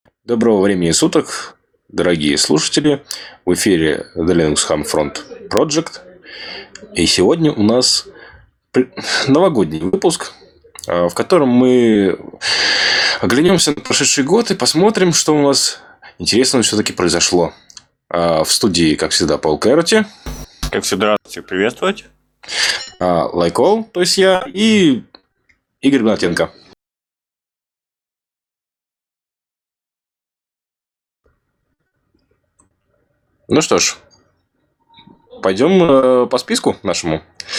Доброго времени суток, дорогие слушатели. В эфире The Linux Ham Front Project. И сегодня у нас новогодний выпуск, в котором мы оглянемся на прошедший год и посмотрим, что у нас интересного все-таки произошло. В студии, как всегда, Пол Кэроти. Как всегда, рад всех приветствовать. Лайкол, то есть я, и Игорь Гнатенко. Ну что ж, пойдем по списку нашему.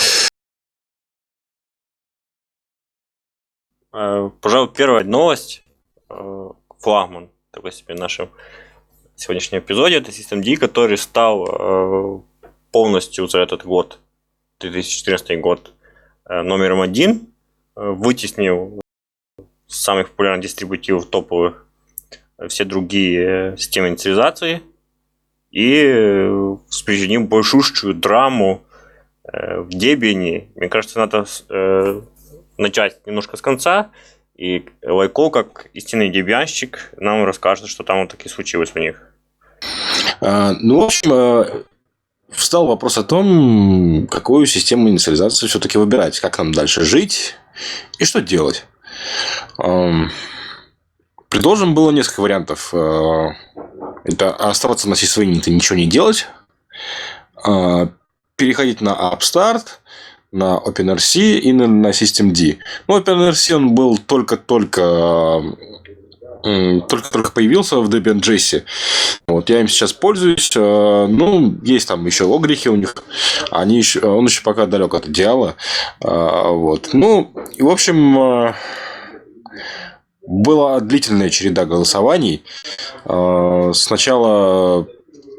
Пожалуй, первая новость, флагман такой себе в нашем сегодняшнем эпизоде, это Systemd, который стал полностью за этот год, 2014 год, номером один, вытеснил самых популярных дистрибутивов топовых все другие системы инициализации и спричинил большущую драму в Debian. Мне кажется, надо начать немножко с конца, и Лайкол, как истинный дебианщик, нам расскажет, что там вот таки случилось у них. В общем, встал вопрос о том, какую систему инициализации все-таки выбирать, как нам дальше жить и что делать. Предложено было несколько вариантов. Это оставаться на сисвейне и ничего не делать, переходить на Upstart, на OpenRC и на Systemd. Но OpenRC он был только появился в Debian.js. Вот я им сейчас пользуюсь. Есть там еще огрехи у них. Он еще пока далек от идеала. Вот. И в общем, была длительная череда голосований. Сначала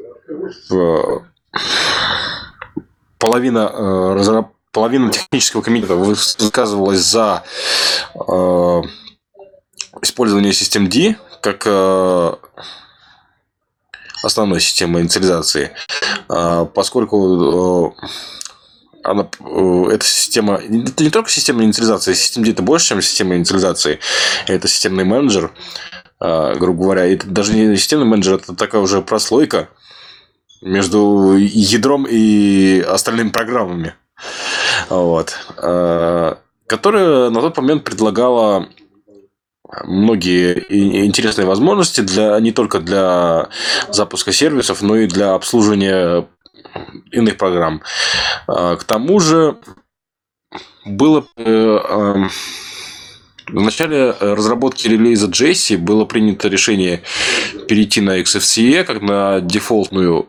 половина технического комитета высказывалась за использование Systemd как основной системы инициализации, поскольку эта система, это не только система инициализации, Systemd это больше, чем система инициализации, это системный менеджер, грубо говоря, это даже не системный менеджер, это такая уже прослойка между ядром и остальными программами, вот, которая на тот момент предлагала многие интересные возможности не только для запуска сервисов, но и для обслуживания иных программ. К тому же было в начале разработки релиза Jessie было принято решение перейти на XFCE как на дефолтное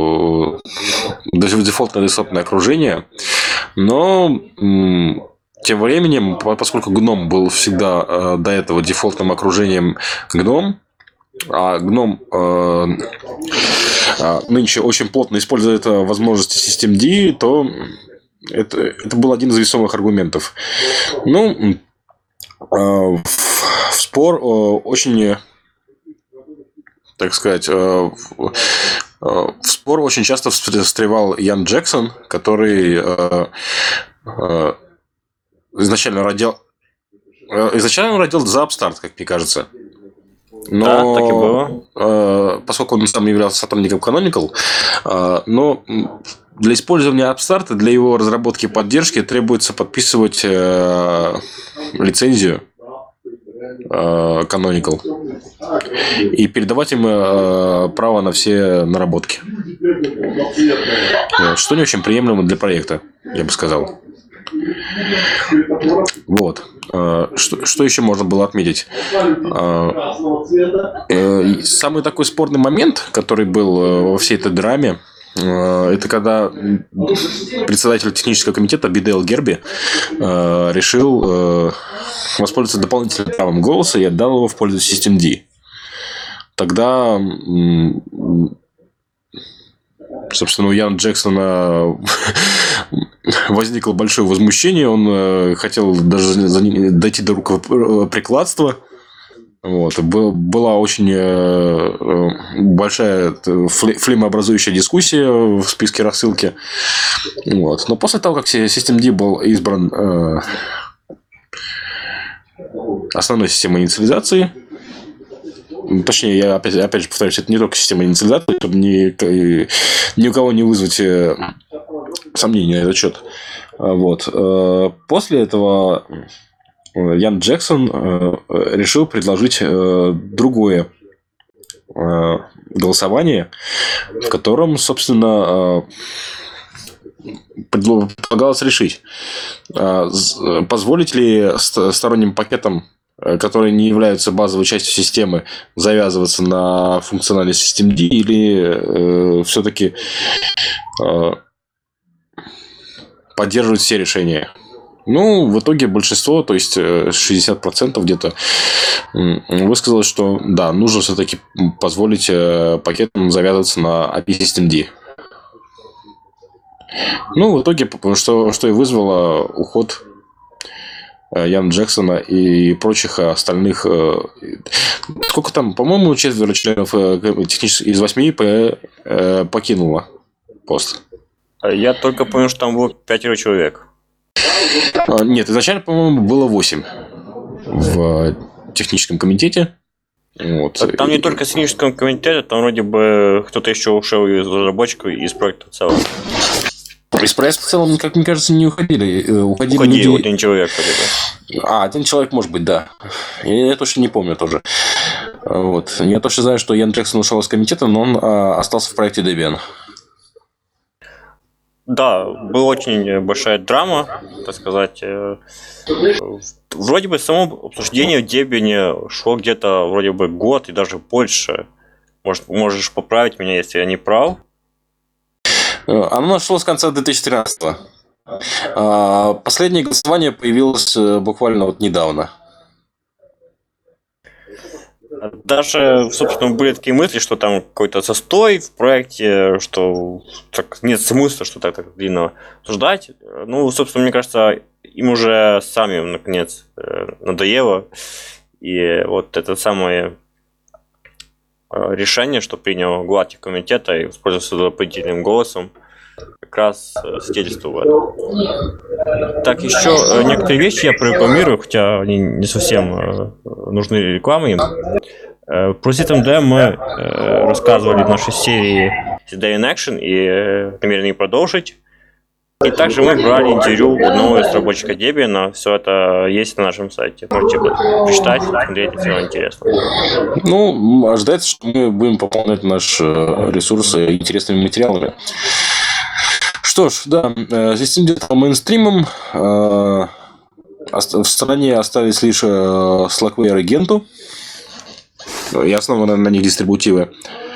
десктопное окружение. Но тем временем, поскольку GNOME был всегда до этого дефолтным окружением GNOME, а GNOME нынче очень плотно использует возможности Systemd, то это был один из весомых аргументов. В спор очень, так сказать, в спор очень часто встревал Ян Джексон, который изначально он родил за Upstart, как мне кажется. Но, да, так и было. Поскольку он сам являлся сотрудником Canonical, но для использования Upstart, для его разработки и поддержки требуется подписывать лицензию Canonical и передавать им право на все наработки. Что не очень приемлемо для проекта, я бы сказал. Вот. Что еще можно было отметить? Самый такой спорный момент, который был во всей этой драме, это когда председатель технического комитета Бидейл Герби решил воспользоваться дополнительным правом голоса и отдал его в пользу Systemd. Тогда, собственно, у Яна Джексона возникло большое возмущение. Он хотел даже дойти до рукоприкладства. Вот. Была очень большая флеймообразующая дискуссия в списке рассылки. Вот. Но после того, как Systemd был избран основной системой инициализации, Точнее, я опять же повторюсь, это не только система инициализации, чтобы ни у кого не вызвать сомнения на этот счет. Вот. После этого Ян Джексон решил предложить другое голосование, в котором, собственно, предлагалось решить, позволить ли сторонним пакетам, которые не являются базовой частью системы, завязываться на функциональность системы D, или все-таки поддерживать все решения. Ну, в итоге большинство, то есть 60% где-то, высказалось, что да, нужно все-таки позволить пакетам завязываться на API System D. Ну, в итоге, что и вызвало уход Яна Джексона и прочих остальных. Сколько там, по-моему, четверо членов из 8 покинуло пост. Я только понял, что там было 5 человек. Нет, изначально, по-моему, было 8 в техническом комитете. Вот. Там не только техническом комитете, там вроде бы кто-то еще ушел из разработчиков и из проекта в целом. Из проекта в целом, как мне кажется, не уходили. Уходил один человек. Один человек, может быть, да. Я точно не помню тоже. Вот. Я точно знаю, что Ян Джексон ушел из комитета, но он остался в проекте Debian. Да, была очень большая драма, так сказать. Вроде бы само обсуждение в Debian шло где-то вроде бы год и даже больше. Можешь поправить меня, если я не прав. Оно нашло с конца 2013-го. Последнее голосование появилось буквально вот недавно. Даже, собственно, были такие мысли, что там какой-то застой в проекте, что так нет смысла, что так длинно обсуждать. Ну, собственно, мне кажется, им уже сами, наконец, надоело. И вот это самое решение, что принял глава комитета и воспользовался дополнительным голосом, как раз свидетельствовало это. Так, еще некоторые вещи я прорекламирую, хотя они не совсем нужны рекламой. Про SystemD мы рассказывали в нашей серии Day in Action и намерены продолжить. И также мы брали интервью у одного из разработчика Debian. Все это есть на нашем сайте. Можете почитать, посмотреть, все интересно. Ну, ожидается, что мы будем пополнять наш ресурс интересными материалами. Что ж, да, Systemd стал мейнстримом. В стране остались лишь Slackware и Gentoo. И основаны на них дистрибутивы.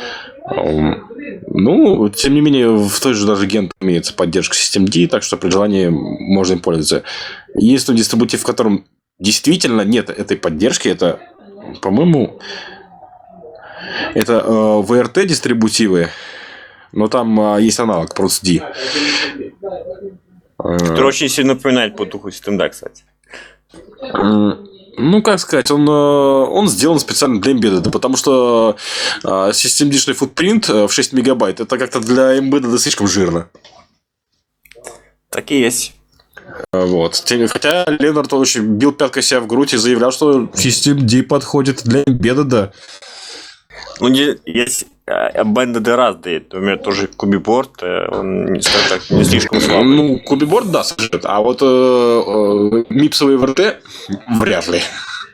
Ну, тем не менее, в той же даже Gentoo имеется поддержка Systemd, так что при желании можно им пользоваться. Единственный дистрибутив, в котором действительно нет этой поддержки, это, по-моему, это VRT дистрибутивы, но там есть аналог ProSD. Который очень сильно напоминает по духу Systemd, кстати. Ну, как сказать, он сделан специально для Embedded, потому что systemd-шный футпринт в 6 мегабайт это как-то для Embedded слишком жирно. Так и есть. Вот. Хотя Ленард очень бил пяткой себя в грудь и заявлял, что Systemd подходит для Embedded. Ну, есть Embedded разные. Например, тоже кубиборд, он, скажем так, не слишком слабый. Ну, кубиборд, да, сожжет. А вот мипсовые ВРТ вряд ли.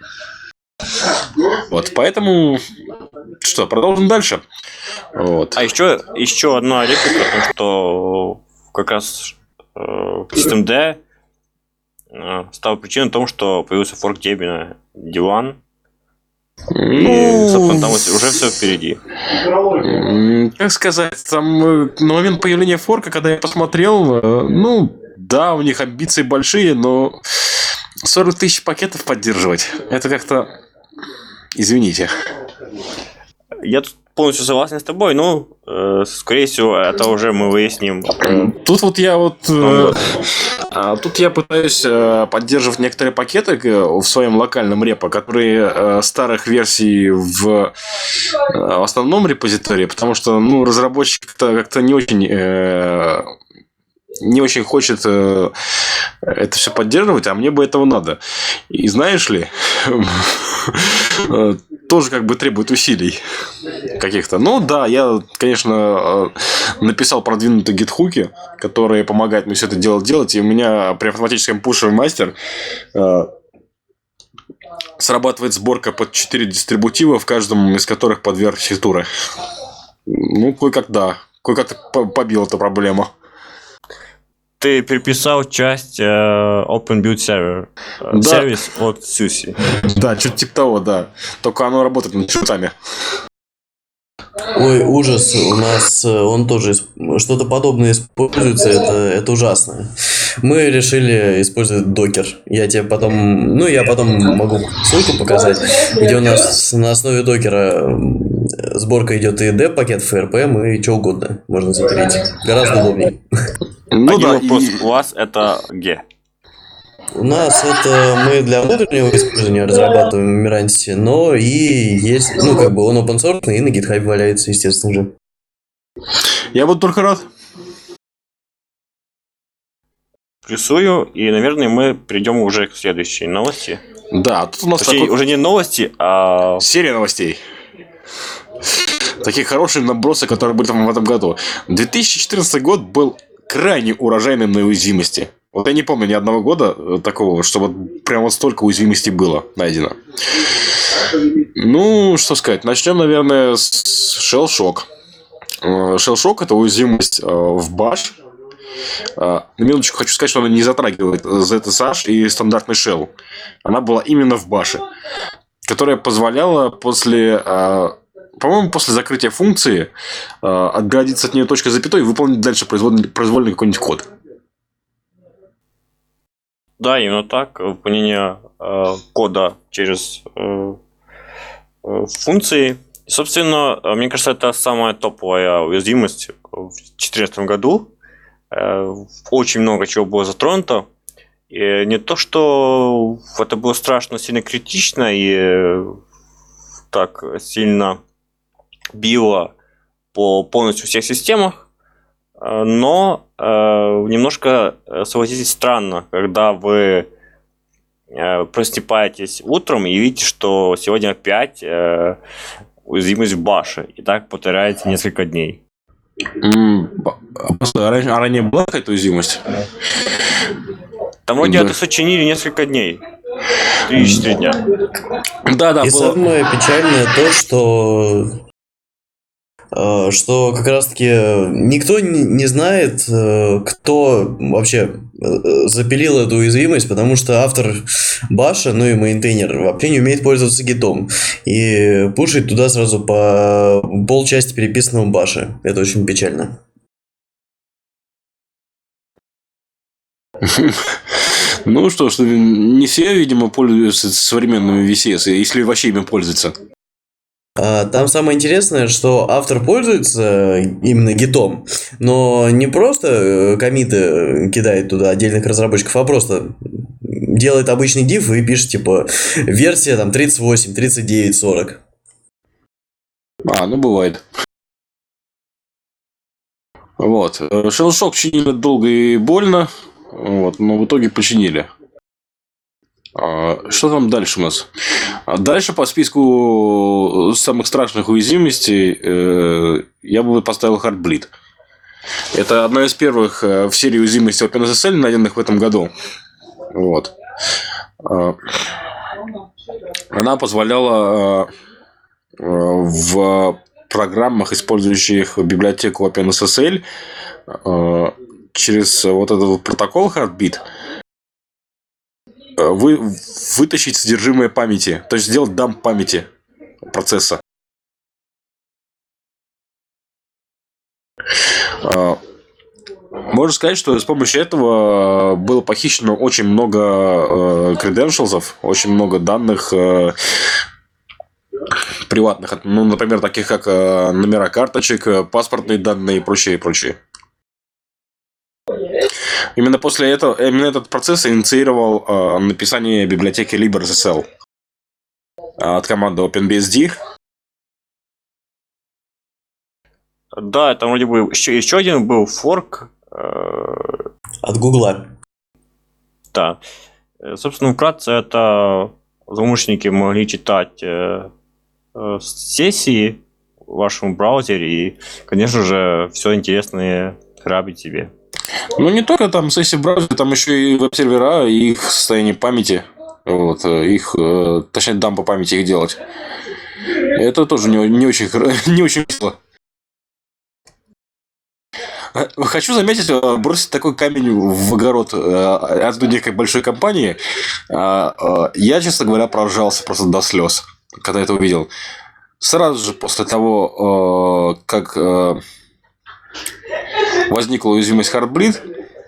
Вот, поэтому... Что, продолжим дальше? Вот. А еще одна реплика, о том, что как раз Systemd стала причиной того, что появился форк Debian D1. И, собственно, там уже все впереди. Как сказать, там на момент появления форка, когда я посмотрел, ну, да, у них амбиции большие, но 40 тысяч пакетов поддерживать, это как-то... Извините. Я тут полностью согласен с тобой, но, скорее всего, это уже мы выясним. Тут я пытаюсь поддерживать некоторые пакеты в своем локальном репо, которые старых версий в основном репозитории, потому что разработчик как-то не очень хочет это все поддерживать, а мне бы этого надо. И знаешь ли, тоже как бы требует усилий каких-то. Ну да, я, конечно, написал продвинутые гитхуки, которые помогают мне все это дело делать. И у меня при автоматическом пуше в мастер срабатывает сборка под 4 дистрибутива, в каждом из которых по 2 архитектуры. Ну, кое-как да. Кое-как побил эту проблему. Ты переписал часть Open Build Server. Да. Сервис от SUSE. Да, что-то типа того, да. Только оно работает над шутами. Ой, ужас, у нас он тоже что-то подобное используется, это ужасно. Мы решили использовать докер. Я потом могу ссылку показать, где у нас на основе докера сборка идет и деп-пакет, FRPM и что угодно можно затереть. Гораздо удобнее. Ну Один да, вопрос. У вас это G. У нас это мы для внутреннего использования разрабатываем в Mirantis, но и есть, он open source и на GitHub валяется, естественно же. я буду только рад. Плюсую, и, наверное, мы перейдем уже к следующей новости. Да, тут у нас Точнее, уже не новости, а... серия новостей. Такие хорошие набросы, которые были там в этом году. 2014 год был крайне урожайным на уязвимости. Вот я не помню ни одного года такого, чтобы прям вот столько уязвимостей было найдено. Ну, что сказать. Начнем, наверное, с Shell Shock. Shell Shock – это уязвимость в Bash. На минуточку хочу сказать, что она не затрагивает ZSH и стандартный Shell. Она была именно в Bash, которая позволяла по-моему, после закрытия функции отгородиться от нее точкой запятой и выполнить дальше произвольный какой-нибудь код. Да, именно так. Выполнение кода через функции. И, собственно, мне кажется, это самая топовая уязвимость в 2014 году. Очень много чего было затронуто. И не то, что это было страшно сильно критично и так сильно било по полностью всех системах, но немножко, согласитесь, странно, когда вы просыпаетесь утром и видите, что сегодня опять уязвимость в баше, и так повторяется несколько дней. А ранее была какая-то уязвимость? Там вроде это сочинили несколько дней. 3-4 дня. Да, И было. самое печальное то, что как раз-таки никто не знает, кто вообще запилил эту уязвимость, потому что автор баша, ну и мейнтейнер, вообще не умеет пользоваться гитом. И пушит туда сразу по полчасти переписанного баша. Это очень печально. Ну что ж, не все, видимо, пользуются современными VCS, если вообще ими пользуются. Там самое интересное, что автор пользуется именно гитом, но не просто коммиты кидает туда отдельных разработчиков, а просто делает обычный div и пишет, типа, версия там 38, 39, 40. Ну бывает. Вот. Shell Shock чинили долго и больно, вот, но в итоге починили. Что там дальше у нас? Дальше по списку самых страшных уязвимостей я бы поставил Heartbleed. Это одна из первых в серии уязвимостей OpenSSL, найденных в этом году. Вот. Она позволяла в программах, использующих библиотеку OpenSSL, через вот этот протокол Heartbeat вытащить содержимое памяти, то есть сделать дамп памяти процесса. Можно сказать, что с помощью этого было похищено очень много credentials'ов, очень много данных приватных, ну, например, таких как номера карточек, паспортные данные и прочее, прочее. Именно после этого, именно этот процесс инициировал написание библиотеки LibreSSL от команды OpenBSD. Да, там вроде бы еще один был форк. От Гугла. Да. Собственно, вкратце, это злоумышленники могли читать сессии в вашем браузере и, конечно же, все интересное грабить себе. Ну, не только там сессии в браузере, там еще и веб-сервера, и их состояние памяти. Вот, их, точнее, дампа памяти их делать. Это тоже не очень, не очень весело. Хочу заметить, бросить такой камень в огород одной некой большой компании. Я, честно говоря, проржался просто до слез, когда это увидел. Сразу же после того, как возникла уязвимость Heartbleed,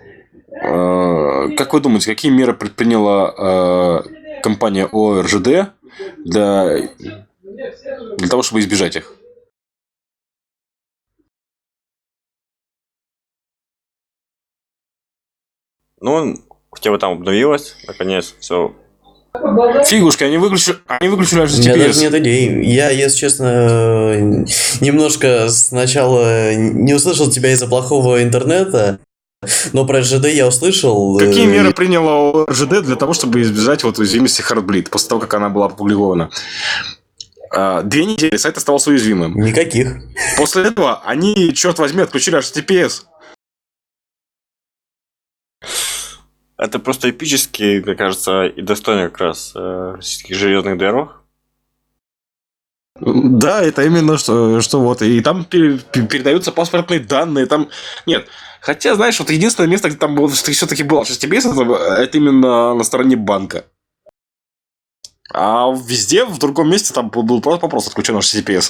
как вы думаете, какие меры предприняла компания ОРЖД для того, чтобы избежать их? Ну, хотя бы там обновилось, наконец, все. Фигушки, они выключили У HTTPS. меня даже нет идей. Я, если честно, немножко сначала не услышал тебя из-за плохого интернета, но про РЖД я услышал. Какие меры приняла ОРЖД для того, чтобы избежать вот уязвимости Heartbleed после того, как она была опубликована? 2 недели сайт оставался уязвимым. Никаких. После этого они, черт возьми, отключили HTTPS. Это просто эпически, мне кажется, и достойно как раз российских железных дорог. Да, это именно что вот. И там передаются паспортные данные. Там нет. Хотя, знаешь, вот единственное место, где там было, все-таки было HTTPS, это именно на стороне банка. А везде, в другом месте, там был просто отключен HTTPS.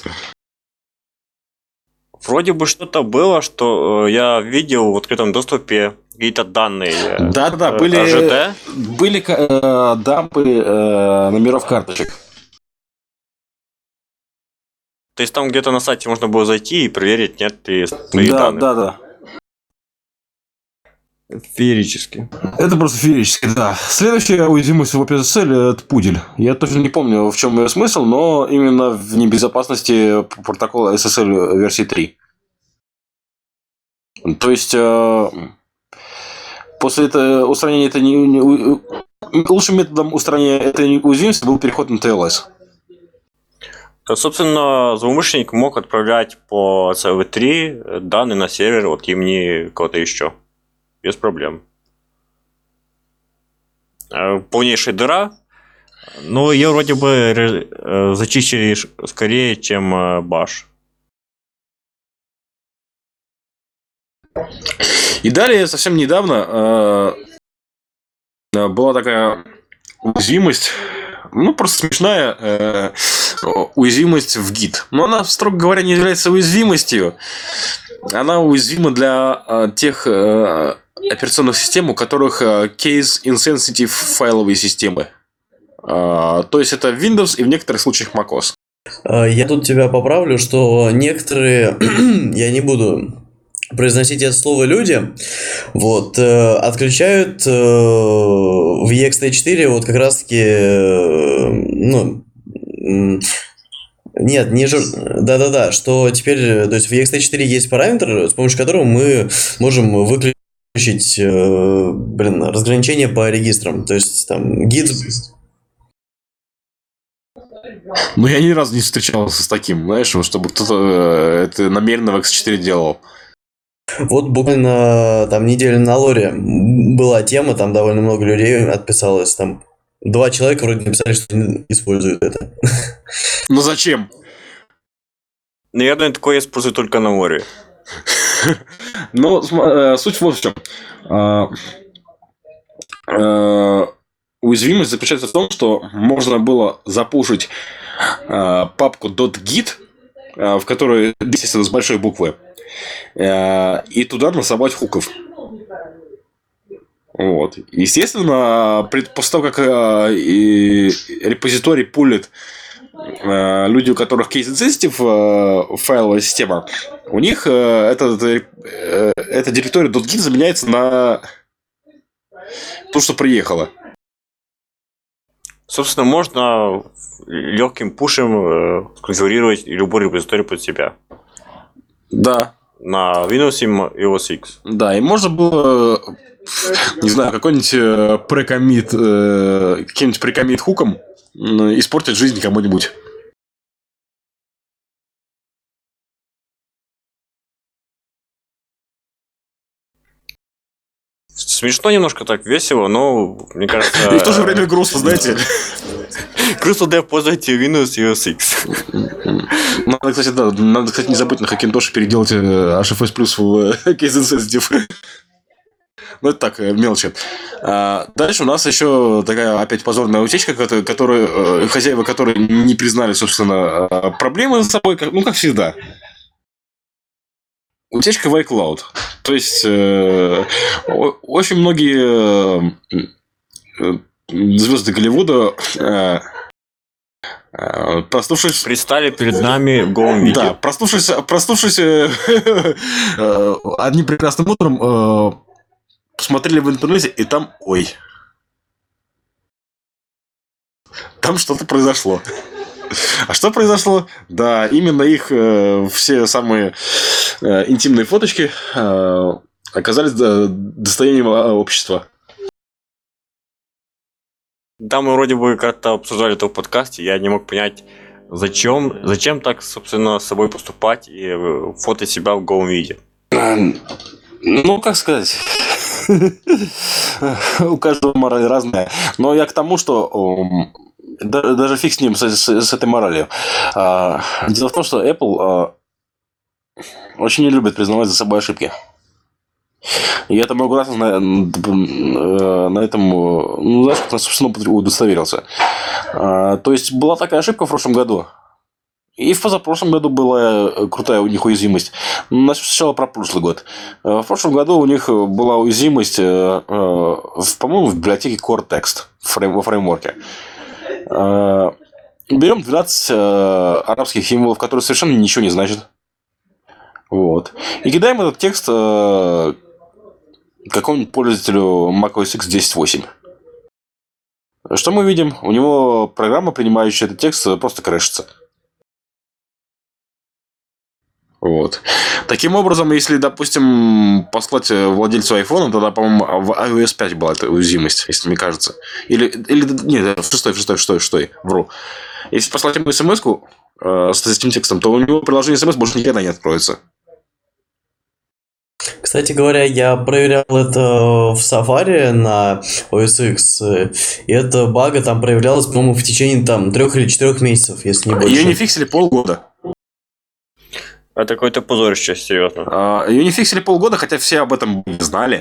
Вроде бы что-то было, что я видел в открытом доступе какие-то данные. Да, АЖД. были дампы номеров карточек. То есть там где-то на сайте можно было зайти и проверить, нет ли твоих данных. Да. Феерически. Это просто феерически, да. Следующая уязвимость в OpenSSL – это пудель. Я точно не помню, в чем ее смысл, но именно в небезопасности протокола SSL версии 3. То есть, после этого устранения лучшим методом устранения этой уязвимости был переход на TLS. Собственно, злоумышленник мог отправлять по CV3 данные на сервер от имени кого-то еще. Без проблем. Полнейшая дыра. Но ее вроде бы зачистили скорее, чем Bash. И далее, совсем недавно, была такая уязвимость, ну, просто смешная уязвимость в Git. Но она, строго говоря, не является уязвимостью. Она уязвима для тех операционных систем, у которых case-insensitive файловые системы. То есть, это Windows и в некоторых случаях macOS. Я тут тебя поправлю, что некоторые, я не буду произносить это слово, люди, вот, отключают в ext4 вот как раз-таки, ну, нет, не да-да-да, что теперь, то есть в ext4 есть параметр, с помощью которого мы можем выключить, разграничение по регистрам, то есть там git. Ну, я ни разу не встречался с таким, знаешь, чтобы кто-то это намеренно в X4 делал. Вот буквально там неделю на лоре была тема, там довольно много людей отписалось, там 2 человека вроде написали, что не используют это. Ну, зачем? Наверное, такое используют только на море. Ну, суть вот в чем. Уязвимость заключается в том, что можно было запушить папку .git, в которой, естественно, с большой буквы, и туда насобать хуков. Вот. Естественно, после того, как репозиторий пулит люди, у которых case-insensitive файловая система, у них эта директория .git заменяется на то, что приехало. Собственно, можно легким пушем конфигурировать любой репозиторий под себя. Да. На Windows и OS X. Да, и можно было, не знаю, какой-нибудь прекоммит, каким-нибудь прекоммит хуком испортить жизнь кому-нибудь. смешно немножко так, весело, но, мне кажется... И в то же время грустно, знаете. Грустно Dev позовите Windows EOS X. Надо, кстати, не забыть на Hackintosh переделать HFS Plus в Case Insensitive. Ну, это так, мелочи. Дальше у нас еще такая опять позорная утечка, хозяева которой не признали, собственно, проблемы с собой, как всегда. Утечка в iCloud. То есть, очень многие звезды Голливуда, проснувшись... Предстали перед нами в голом виде. Да, проснувшись одним прекрасным утром, посмотрели в интернете, и там, там что-то произошло. А что произошло? Да, именно их все самые интимные фоточки оказались достоянием общества. Да, мы вроде бы как-то обсуждали это в подкасте, я не мог понять, зачем так, собственно, с собой поступать и фотать себя в голом виде. Ну, как сказать... У каждого мораль разная. Но я к тому, что даже фиг с ним, с этой моралью. Дело в том, что Apple очень не любит признавать за собой ошибки. И я это много раз на этом, знаешь, как на собственном опыте удостоверился. То есть, была такая ошибка в прошлом году. И в позапрошлом году была крутая у них уязвимость. Начну сначала про прошлый год. В прошлом году у них была уязвимость, по-моему, в библиотеке Cortex во фреймворке. Берем 12 арабских символов, которые совершенно ничего не значат. Вот. И кидаем этот текст какому-нибудь пользователю macOS X 10.8. Что мы видим? У него программа, принимающая этот текст, просто крэшится. Вот. Таким образом, если, допустим, послать владельцу айфона, тогда, по-моему, в iOS 5 была эта уязвимость, если мне кажется. Или нет, в 6, вру. Если послать ему смс-ку с этим текстом, то у него приложение смс больше никогда не откроется. Кстати говоря, я проверял это в Safari на OS X, и эта бага там проявлялась, по-моему, в течение 3 или 4 месяцев, если не больше. Ее не фиксили полгода. Это какое-то позорище, серьезно. Ее не фиксили полгода, хотя все об этом знали.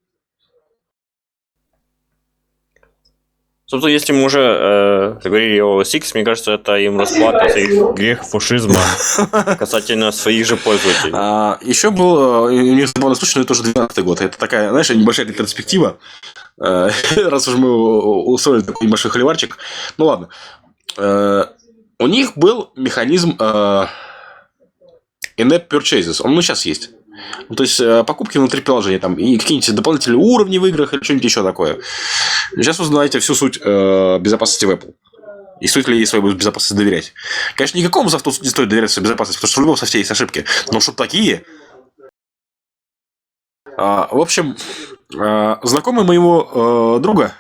Собственно, если мы уже говорили о OS X, мне кажется, это им расплата за их грех фашизма касательно своих же пользователей. Еще был у них забавный случай, но это уже 12-й год. Это такая, знаешь, небольшая ретроспектива. Раз уж мы устроили такой небольшой холиварчик. Ну ладно. У них был механизм in-app purchases. Он сейчас есть. То есть, покупки внутри приложения, там, и какие-нибудь дополнительные уровни в играх или что-нибудь еще такое. Сейчас вы знаете всю суть безопасности в Apple. И стоит ли ей свою безопасность доверять. Конечно, никакому софту не стоит доверять свою безопасность, потому что в любом софте есть ошибки. Но чтобы такие... В общем, знакомый моего друга,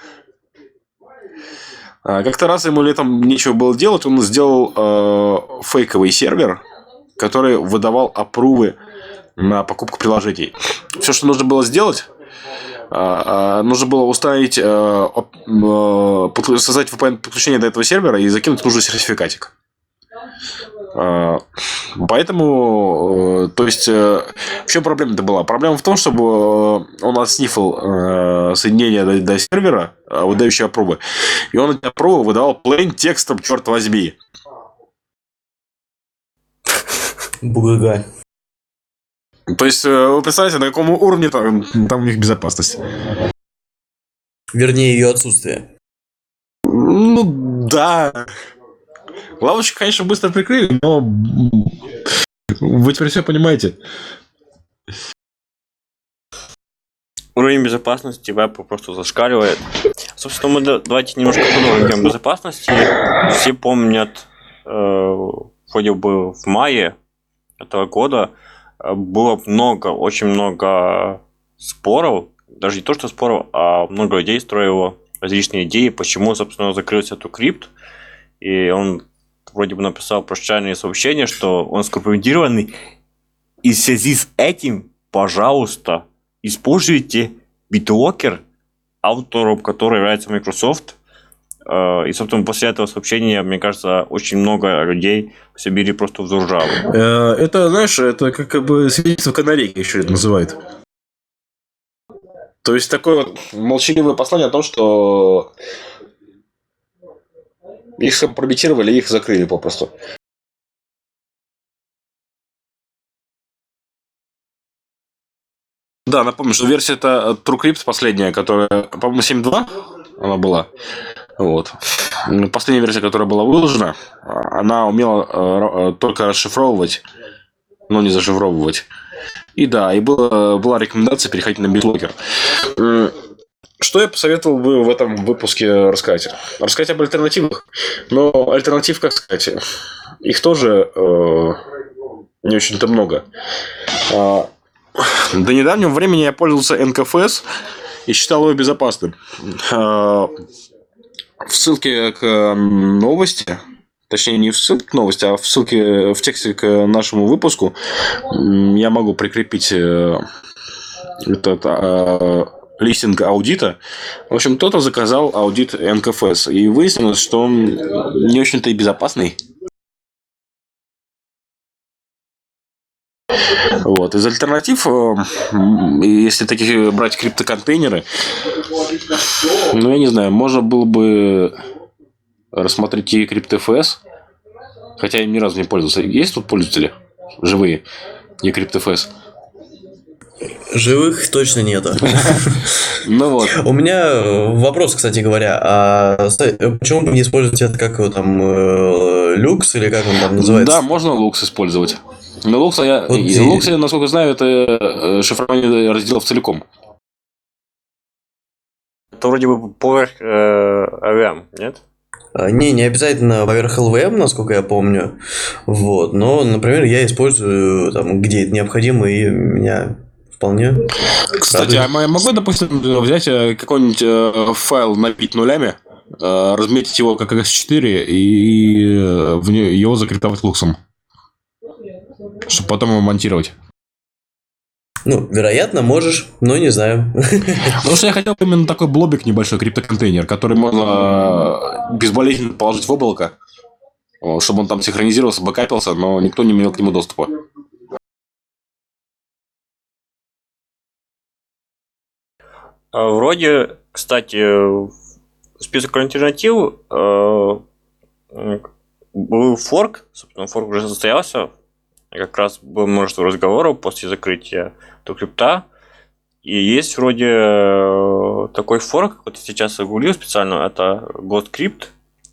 как-то раз ему летом нечего было делать, он сделал фейковый сервер, который выдавал апрувы на покупку приложений. Все, что нужно было сделать, нужно было установить, создать VPN-подключение до этого сервера и закинуть нужный сертификатик. Поэтому, то есть, в чем проблема-то была? Проблема в том, чтобы он отснифал соединение до сервера, выдающие апрувы, и он эти апрувы выдавал plain текстом, черт возьми. Бугага. То есть, вы представляете, на каком уровне там у них безопасность? Вернее, ее отсутствие. Ну, да. Лавочку, конечно, быстро прикрыли, но вы теперь все понимаете. Уровень безопасности веб просто зашкаливает. Собственно, мы давайте немножко подумаем о тему безопасности. Все помнят, вроде бы в мае этого года было очень много споров, даже не то, что споров, а много людей строило различные идеи, почему, собственно, закрылся TrueCrypt, и он вроде бы написал прощальное сообщение, что он скомпрометированный, и в связи с этим, пожалуйста, используйте BitLocker, автором которого является Microsoft. И, собственно, после этого сообщения, мне кажется, очень много людей в Сибири просто взоржало. Это, знаешь, это как бы свидетельство канарейки еще это называют. То есть такое вот молчаливое послание о том, что их скомпрометировали, их закрыли попросту. Да, напомню, что версия это TrueCrypt последняя, которая, по-моему, 7.2 она была. Вот. Последняя версия, которая была выложена, она умела только расшифровывать, но не зашифровывать. И да, и была рекомендация переходить на BitLocker. Что я посоветовал бы в этом выпуске рассказать? Рассказать об альтернативах. Но альтернатив, как сказать, их тоже не очень-то много. До недавнего времени я пользовался NKFS и считал его безопасным. В ссылке к новости, точнее не в ссылке к новости, а в ссылке в тексте к нашему выпуску я могу прикрепить этот листинг аудита. В общем, кто-то заказал аудит NKFS, и выяснилось, что он не очень-то и безопасный. Вот. Из альтернатив, если таких брать криптоконтейнеры, ну, я не знаю, можно было бы рассмотреть и CryptFS, хотя я им ни разу не пользовался. Есть тут пользователи живые и CryptFS? Живых точно нету. Ну вот. У меня вопрос, кстати говоря, почему бы не использовать это, как его там, люкс или как он там называется? Да, можно лукс использовать. Но лукс, насколько знаю, это шифрование разделов целиком. Это вроде бы поверх AVM, нет? Не обязательно поверх LVM, насколько я помню. Вот. Но, например, я использую там, где это необходимо, и меня вполне. Кстати, а я могу, допустим, взять какой-нибудь файл, набить нулями, разметить его как S4 и его закриптовать луксом, чтобы потом его монтировать? Ну, вероятно, можешь, но не знаю. Потому что я хотел именно такой блобик небольшой, криптоконтейнер, который можно безболезненно положить в облако, чтобы он там синхронизировался, бэкапился, но никто не имел к нему доступа. Вроде, кстати, список альтернатив был форк, собственно, форк уже состоялся. Как раз было множество разговоров после закрытия TrueCrypt. И есть вроде такой форк, вот сейчас я гуглил специально, это GoldCrypt.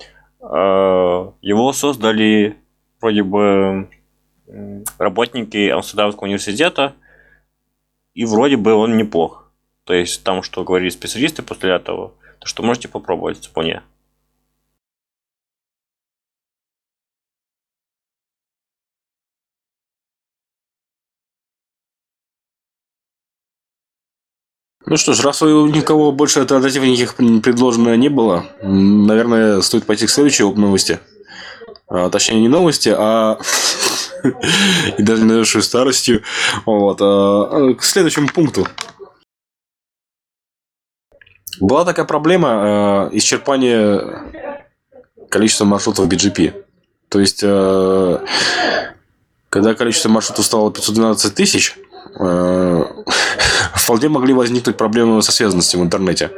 Его создали вроде бы работники Амстердамского университета, и вроде бы он неплох. То есть там, что говорили специалисты после этого, то что можете попробовать вполне. Ну что ж, раз у никого больше альтернатив никаких предложено не было, наверное, стоит пойти к следующей новости. Точнее, не новости, а и даже навершую старостью. Вот. К следующему пункту. Была такая проблема исчерпания количества маршрутов BGP. То есть, когда количество маршрутов стало 512 тысяч, вполне могли возникнуть проблемы со связанностью в интернете.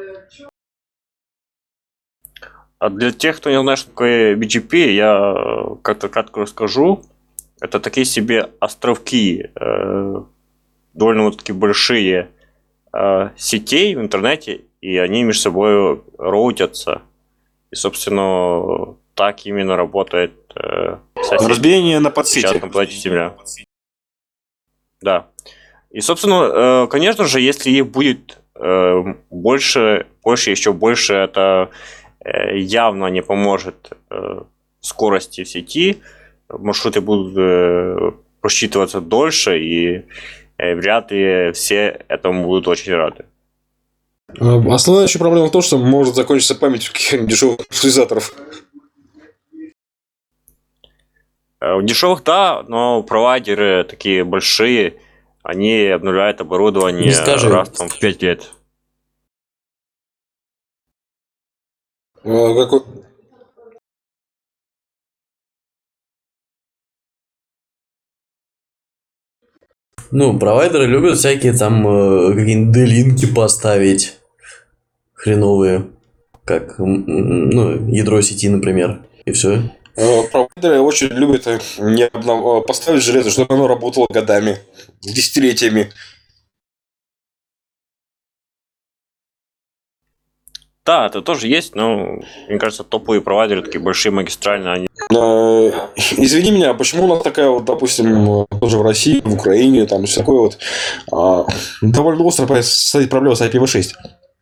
А для тех, кто не знает, что такое BGP, я как-то кратко расскажу. Это такие себе островки, довольно вот такие большие сетей в интернете, и они между собой роутятся. И, собственно, так именно работает разбиение на подсети. На планете Земля. Да. И, собственно, конечно же, если их будет больше, еще больше, это явно не поможет скорости в сети. Маршруты будут просчитываться дольше, и вряд ли все этому будут очень рады. Основная еще проблема в том, что может закончиться память у каких-нибудь дешевых маршрутизаторов. Дешевых, да, но провайдеры такие большие, они обновляют оборудование раз там, в 5 лет. Какой... Ну, провайдеры любят всякие там какие-нибудь делинки поставить хреновые, как ну, ядро сети, например, и все. Провайдеры очень любят поставить железо, чтобы оно работало годами, десятилетиями. Да, это тоже есть, но мне кажется, топовые провайдеры, такие большие магистральные, они... Извини меня, а почему у нас такая вот, допустим, тоже в России, в Украине, там все такое вот довольно остро стоит проблема с IPv6?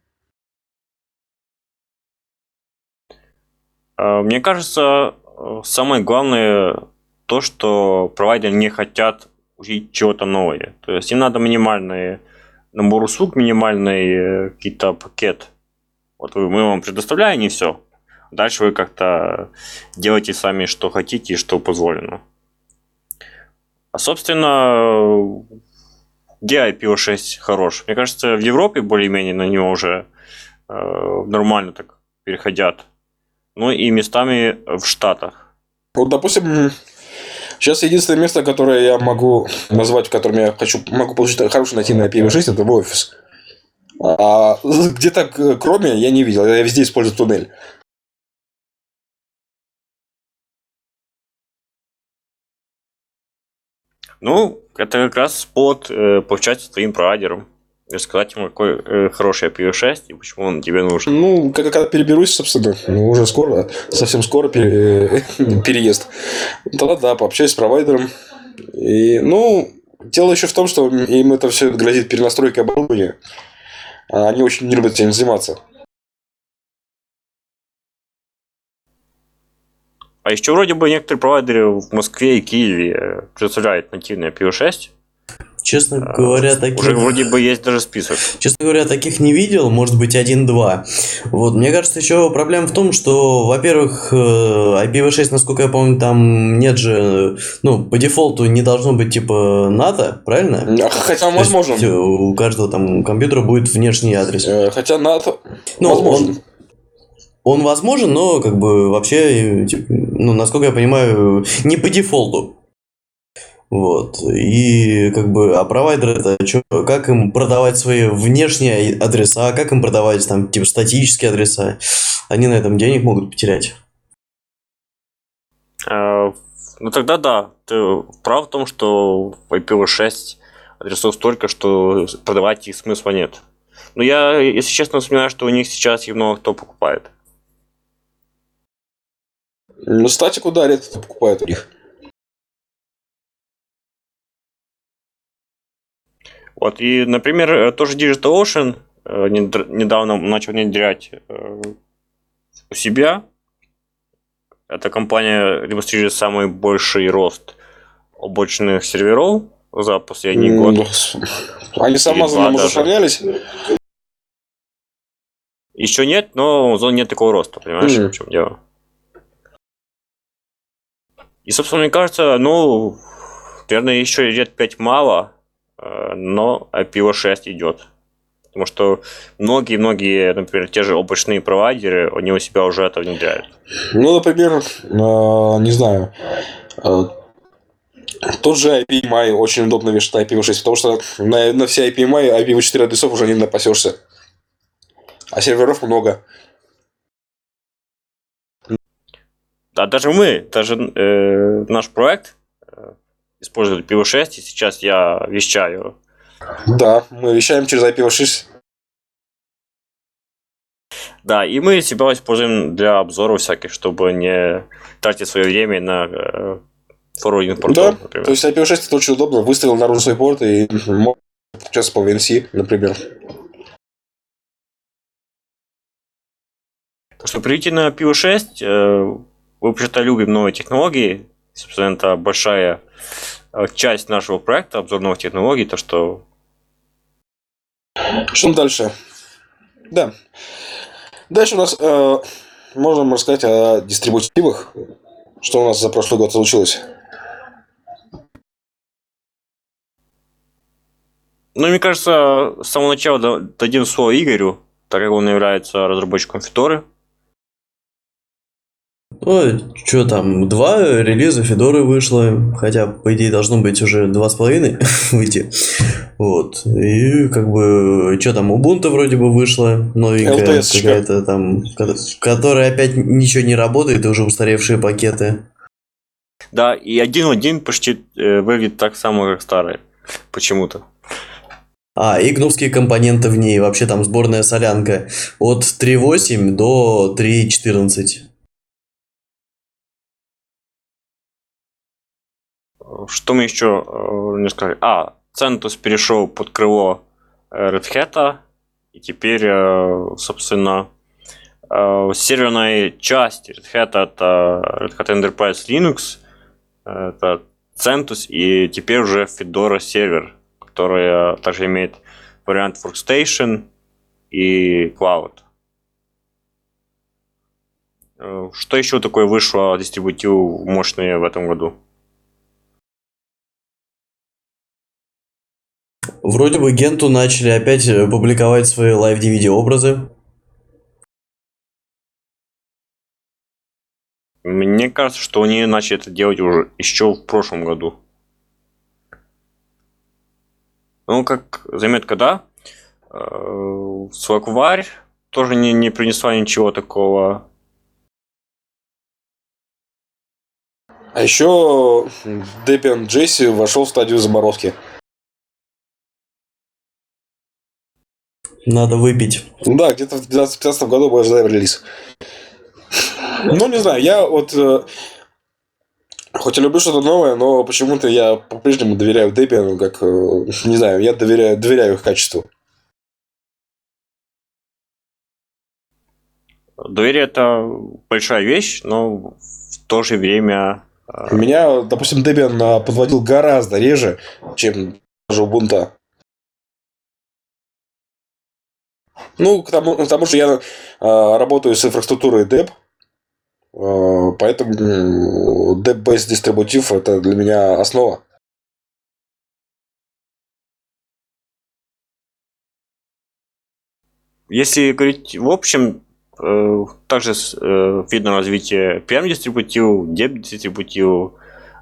Мне кажется, самое главное то, что провайдеры не хотят учить чего-то новое. То есть им надо минимальный набор услуг, минимальный какой-то пакет. Вот мы вам предоставляем, и все. Дальше вы как-то делаете сами, что хотите и что позволено. А, собственно, где IPv6 хорош? Мне кажется, в Европе более-менее на него уже нормально так переходят. Ну и местами в Штатах. Вот, допустим, сейчас единственное место, которое я могу назвать, в котором я могу получить хороший нативный IPv6, это в офис. А где-то кроме я не видел. Я везде использую туннель. Ну, это как раз повод пообщаться с твоим провайдером. И сказать ему, какой хороший IPv6 и почему он тебе нужен. Ну, когда переберусь, собственно, уже скоро, совсем скоро переезд. Тогда да, пообщаюсь с провайдером. И, ну, дело еще в том, что им это все грозит перенастройкой оборудования. А они очень не любят этим заниматься. А еще вроде бы некоторые провайдеры в Москве и Киеве представляют нативный IPv6. Честно говоря, таких... Уже вроде бы есть даже список. Честно говоря, таких не видел, может быть, 1-2. Вот, мне кажется, еще проблема в том, что, во-первых, IPv6, насколько я помню, там нет же, ну, по дефолту не должно быть типа НАТО, правильно? Хотя, возможно. То есть, у каждого там компьютера будет внешний адрес. Хотя НАТО, Ну, возможно. Он возможен, но как бы вообще, типа, ну, насколько я понимаю, не по дефолту. Вот. И как бы, а провайдеры это что, как им продавать свои внешние адреса, как им продавать там типа статические адреса? Они на этом денег могут потерять. Ну тогда да, ты прав в том, что в IPv6 адресов столько, что продавать их смысла нет. Но я, если честно, сомневаюсь, что у них сейчас их много кто покупает. Ну, статику, да, редко кто покупает у них. Вот, и, например, тоже DigitalOcean недавно начал внедрять у себя. Эта компания демонстрирует самый большой рост облачных серверов за последний год. Они с Amazon уже сравнялись? Еще нет, но у Amazon нет такого роста, понимаешь, в чем дело? И, собственно, мне кажется, ну, наверное, еще лет 5 мало, но IPv6 идет. Потому что многие, например, те же облачные провайдеры, они у себя уже это внедряют. Ну, например, не знаю, тот же IPMI очень удобно вешать на IPv6, потому что на все IPMI IPv4 адресов уже не напасешься. А серверов много. Да, даже наш проект использует IPv6, и сейчас я вещаю. Да, мы вещаем через IPv6. Да, и мы себя используем для обзоров всяких, чтобы не тратить свое время на форвардинг портал, Да, например. то есть IPv6 это очень удобно. Выставил наружу свой порт и сейчас по VNC, например. Так что перейти на IPv6, мы вообще-то любим новые технологии. Собственно, это большая часть нашего проекта, обзор новых технологий, то что... Что дальше? Да. Дальше у нас можем рассказать о дистрибутивах. Что у нас за прошлый год случилось? Ну, мне кажется, с самого начала дадим слово Игорю, так как он является разработчиком Фиторы. что там, 2 релиза Федоры вышло, хотя, по идее, должно быть уже 2,5 выйти. Вот. И как бы, что там, Ubuntu вроде бы вышло, новенькая LTS-очка. какая-то там, которая опять ничего не работает, и уже устаревшие пакеты. Да, и один в один почти выглядит так само, как старый. Почему-то. И гнусские компоненты в ней, вообще там сборная солянка от 3.8 до 3.14. Что мы еще не сказали? CentOS перешел под крыло Red Hat, и теперь, собственно, серверной части Red Hat это Red Hat Enterprise Linux, это CentOS, и теперь уже Fedora сервер, который также имеет вариант Workstation и Cloud. Что еще такое вышло дистрибутив мощное в этом году? Вроде бы Генту начали опять публиковать свои live-DVD образы. Мне кажется, что они начали это делать уже еще в прошлом году. Ну, как заметка, да? Slackware тоже не принесла ничего такого. А еще Debian Jesse вошел в стадию заморозки. Надо выпить. Да, где-то в 2015 году мы ожидаем релиз. Ну, не знаю, я вот хоть и люблю что-то новое, но почему-то я по-прежнему доверяю Debian, как, не знаю, я доверяю их качеству. Доверие это большая вещь, но в то же время... Меня, допустим, Debian подводил гораздо реже, чем даже Ubuntu. Ну, к тому же я работаю с инфраструктурой Deb, поэтому Deb-based дистрибутив это для меня основа. Если говорить в общем, также видно развитие PM-дистрибутив, Deb-дистрибутив,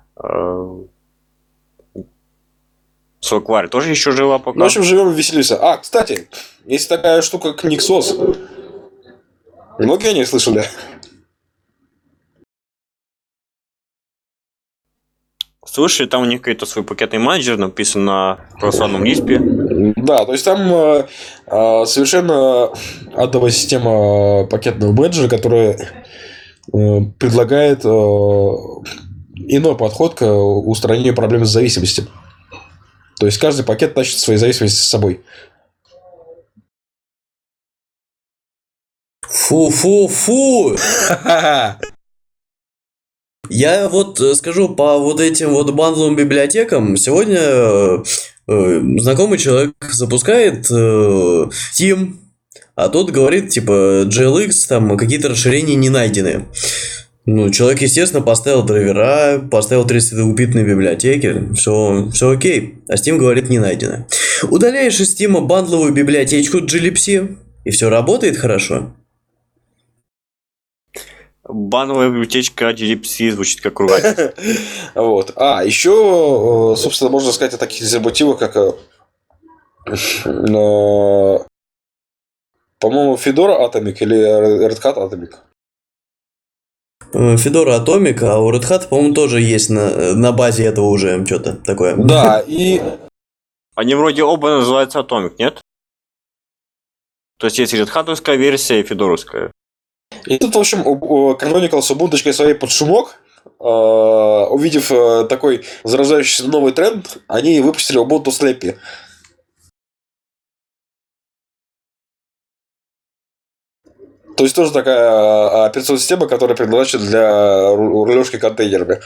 Slackware тоже еще жива пока. Ну, в общем, живем и веселимся. Кстати, есть такая штука, как Nixos. Многие о ней слышали. Слышали, там у них какой-то свой пакетный менеджер написан на православном Лиспе. Да, то есть там совершенно адовая система пакетного менеджера, которая предлагает иной подход к устранению проблем с зависимостью. То есть каждый пакет тащит свои зависимости с собой. Фу-фу-фу! Я вот скажу по вот этим вот бандловым библиотекам. Сегодня знакомый человек запускает Steam, а тот говорит, типа, GLX, там какие-то расширения не найдены. Ну, человек, естественно, поставил драйвера, поставил 32-битные библиотеки, все окей. А Steam говорит, не найдено. Удаляешь из Steam бандловую библиотечку glibc, и все работает хорошо. Бановая библиотечка glibc звучит как ругательство. Вот. Еще, собственно, можно сказать о таких дистрибутивах, как, по-моему, Fedora Atomic или Red Hat Atomic. Fedora Atomic, а у Red Hat, по-моему, тоже есть на базе этого уже что-то такое. Да, и... Они вроде оба называются Atomic, нет? То есть есть Red Hat-овская версия и Федоровская. И тут, в общем, Canonical с убунточкой своей под шумок, увидев такой зарождающийся новый тренд, они выпустили Ubuntu Slappy. То есть тоже такая операционная система, которая предназначена для рулежки контейнерами.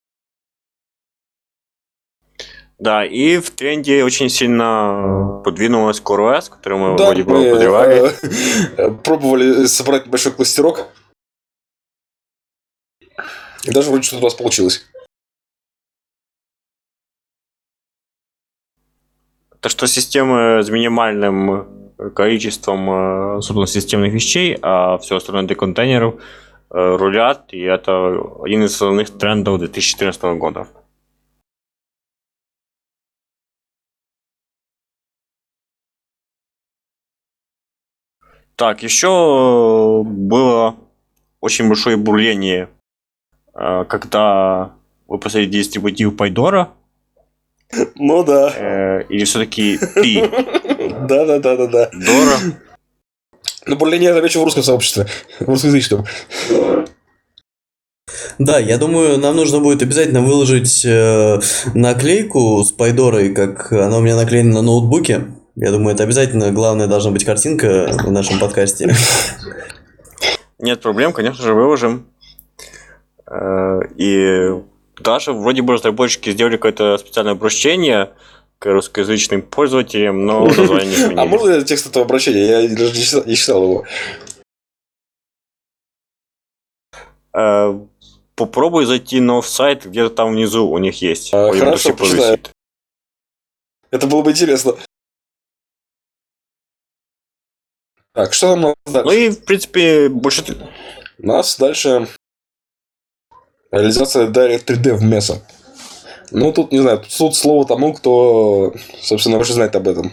Да, и в тренде очень сильно подвинулась CoreOS, которую мы вроде бы подривали. Пробовали собрать большой кластерок. И даже вроде что-то у нас получилось. То, что системы с минимальным количеством, собственно, системных вещей, а все остальное для контейнеров, рулят, и это один из основных трендов 2014 года. Так, еще было очень большое бурление, когда выпустили дистрибутив Пайдора. Ну да. Или все-таки Пи Да. Дора. Ну, бурление я замечу в русском сообществе. В русскоязычном. Да, я думаю, нам нужно будет обязательно выложить наклейку с Пайдорой, как она у меня наклеена на ноутбуке. Я думаю, это обязательно главная должна быть картинка в нашем подкасте. Нет проблем, конечно же, выложим. И даже вроде бы разработчики сделали какое-то специальное обращение к русскоязычным пользователям, но название не сменили. А можно текст этого обращения? Я даже не читал его. Попробуй зайти на сайт, где-то там внизу у них есть. Хорошо, почитаю. Это было бы интересно. Так, что нам дальше? Ну и, в принципе, больше... У нас дальше реализация Direct 3D в Mesa. Ну, тут, не знаю, тут слово тому, кто, собственно, больше знает об этом.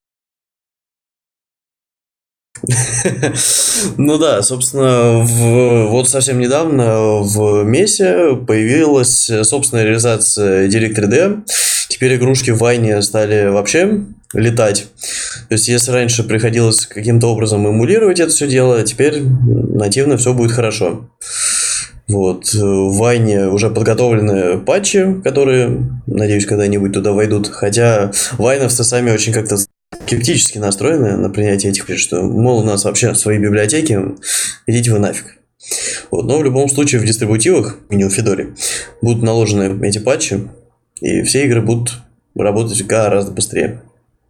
Ну да, собственно, вот совсем недавно в Месе появилась собственная реализация Direct 3D. Теперь игрушки в Вайне стали вообще летать. То есть, если раньше приходилось каким-то образом эмулировать это все дело, теперь нативно все будет хорошо. Вот. В Вайне уже подготовлены патчи, которые, надеюсь, когда-нибудь туда войдут. Хотя вайновцы сами очень как-то скептически настроены на принятие этих фич, что, мол, у нас вообще свои библиотеки, идите вы нафиг. Вот. Но в любом случае в дистрибутивах, не в Федоре, будут наложены эти патчи, и все игры будут работать гораздо быстрее.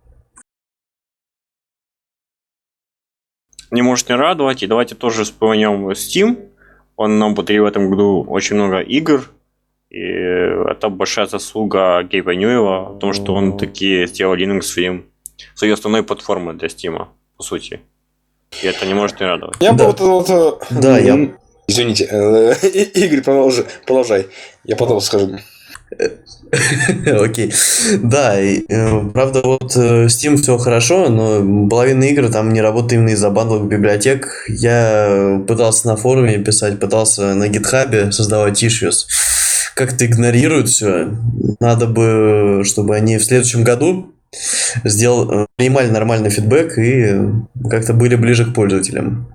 Не может не радовать, и давайте тоже вспомним Steam. Он нам подарил в этом году очень много игр, и это большая заслуга Гейба Ньюэлла, потому что он такие сделал Linux своей основной платформой для Steam, по сути. И это не может не радовать. Я бы вот... Да, я... Извините, Игорь, продолжай. Я потом скажу. Окей. Да, правда, вот Steam все хорошо, но половина игр там не работает именно из-за бандловых библиотек. Я пытался на форуме писать, пытался на GitHub создавать issues. Как-то игнорируют все. Надо бы, чтобы они в следующем году принимали нормальный фидбэк и как-то были ближе к пользователям.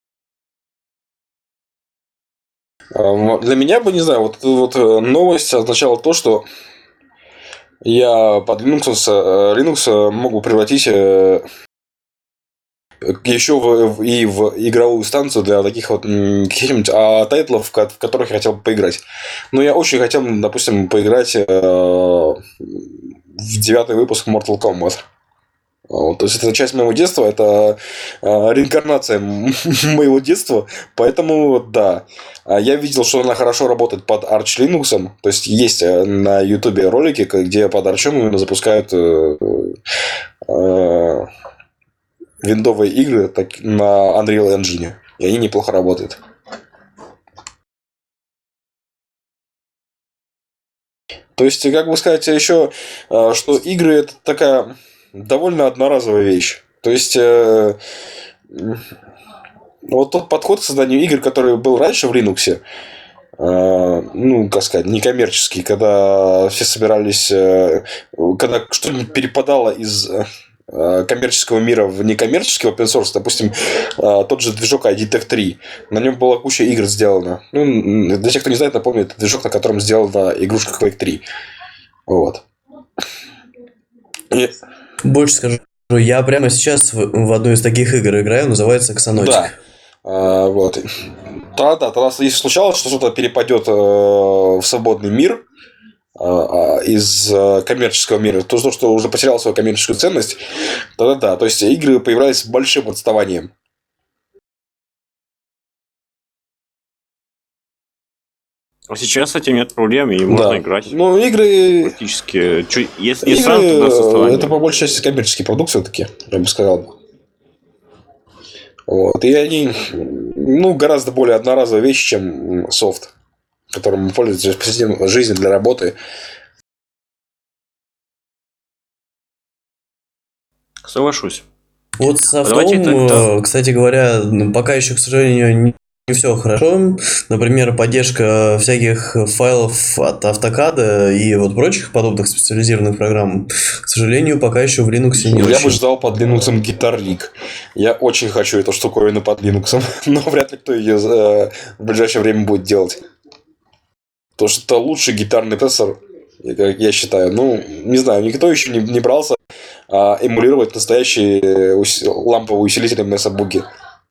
Для меня бы, не знаю, вот новость означала то, что я под Linux могу превратить еще в игровую станцию для таких вот каких-нибудь тайтлов, в которых я хотел бы поиграть. Но я очень хотел, допустим, поиграть в 9-й выпуск Mortal Kombat. Вот, то есть, это часть моего детства, это реинкарнация моего детства, поэтому, да, я видел, что она хорошо работает под Arch Linux, то есть, есть на YouTube ролики, где под Arch именно запускают виндовые игры на Unreal Engine, и они неплохо работают. То есть, как бы сказать еще, что игры это такая... довольно одноразовая вещь. То есть, вот тот подход к созданию игр, который был раньше в Linux, ну, как сказать, некоммерческий, когда все собирались, когда что-нибудь перепадало из коммерческого мира в некоммерческий open source, допустим, тот же движок ID Tech 3, на нем была куча игр сделана. Ну, для тех, кто не знает, напомню, это движок, на котором сделана игрушка Quake 3. Вот. Больше скажу, я прямо сейчас в одну из таких игр играю, называется Xanotic. Да. Вот. Тогда, если случалось, что что-то перепадет в свободный мир из коммерческого мира, то, что уже потеряло свою коммерческую ценность, тогда да. То есть, игры появлялись с большим отставанием. А сейчас с этим нет проблем, и можно играть. Ну, игры... Практически. Если не сразу, тогда с отставанием. Это по большей части коммерческий продукт все-таки, я бы сказал. Вот. И они, ну, гораздо более одноразовая вещь, чем софт, которым мы пользуемся в повседневной жизни для работы. Соглашусь. Вот с Давайте софтом, тогда... кстати говоря, пока еще, к сожалению, не все хорошо. Например, поддержка всяких файлов от AutoCAD и вот прочих подобных специализированных программ, к сожалению, пока еще в Linux не Я бы очень. ждал под Linux Guitar Rig. Я очень хочу эту штуковину под Linux, но вряд ли кто ее в ближайшее время будет делать. Потому что это лучший гитарный процессор, как я считаю. Ну, не знаю, никто еще не брался эмулировать настоящие ламповые усилители MSA-буги.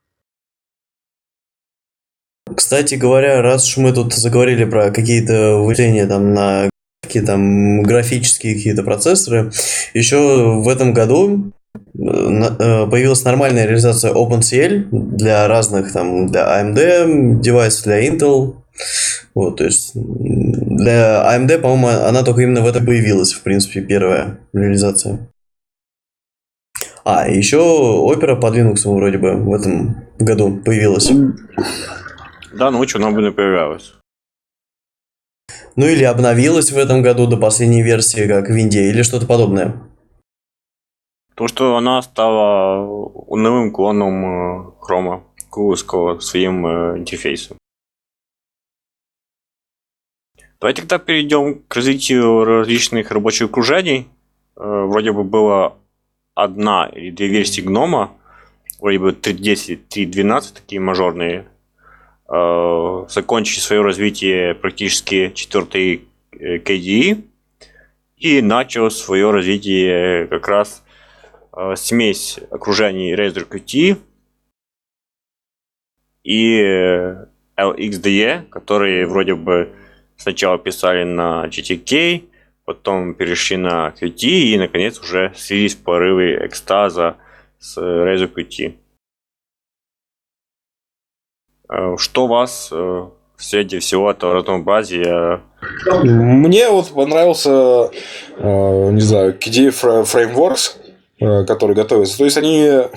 Кстати говоря, раз уж мы тут заговорили про какие-то вычисления там на какие там графические какие-то процессоры, еще в этом году появилась нормальная реализация OpenCL для разных там, для AMD девайсов, для Intel. Вот, то есть для AMD, по-моему, она только именно в этом появилась, в принципе, первая реализация. А, еще Opera под Linux вроде бы в этом году появилась. Да, ночью нам бы не появлялось. Ну или обновилась в этом году до последней версии, как в Винде, или что-то подобное. Потому что она стала новым клоном Chrome, куловского, своим интерфейсом. Давайте тогда перейдем к развитию различных рабочих окружений. Вроде бы было одна или две версии гнома, вроде бы 3.10, 3.12, такие мажорные. Закончили свое развитие практически 4-й KDE и начал свое развитие как раз смесь окружений Razer Qt и LXDE, которые вроде бы сначала писали на GTK, потом перешли на Qt и наконец уже слились порывы экстаза с Razer Qt. Что вас в свете всего этого разнообразия? Мне вот понравился, не знаю, KDE Frameworks, который готовится. То есть они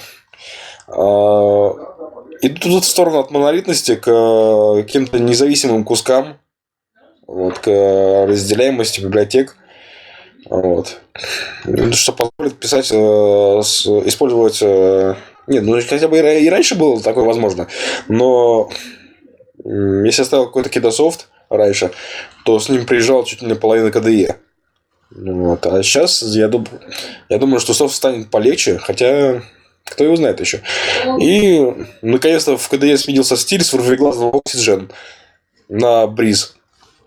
идут в сторону от монолитности к каким-то независимым кускам, вот, к разделяемости библиотек. Вот. Что позволит писать, использовать... Нет, ну хотя бы и раньше было такое возможно. Но если я ставил какой-то кидософт раньше, то с ним приезжал чуть ли не половина KDE. Вот. А сейчас я думаю, что софт станет полегче, хотя кто его знает еще. И наконец-то в KDE сменился стиль с вырвиглазного Oxygen на Breeze.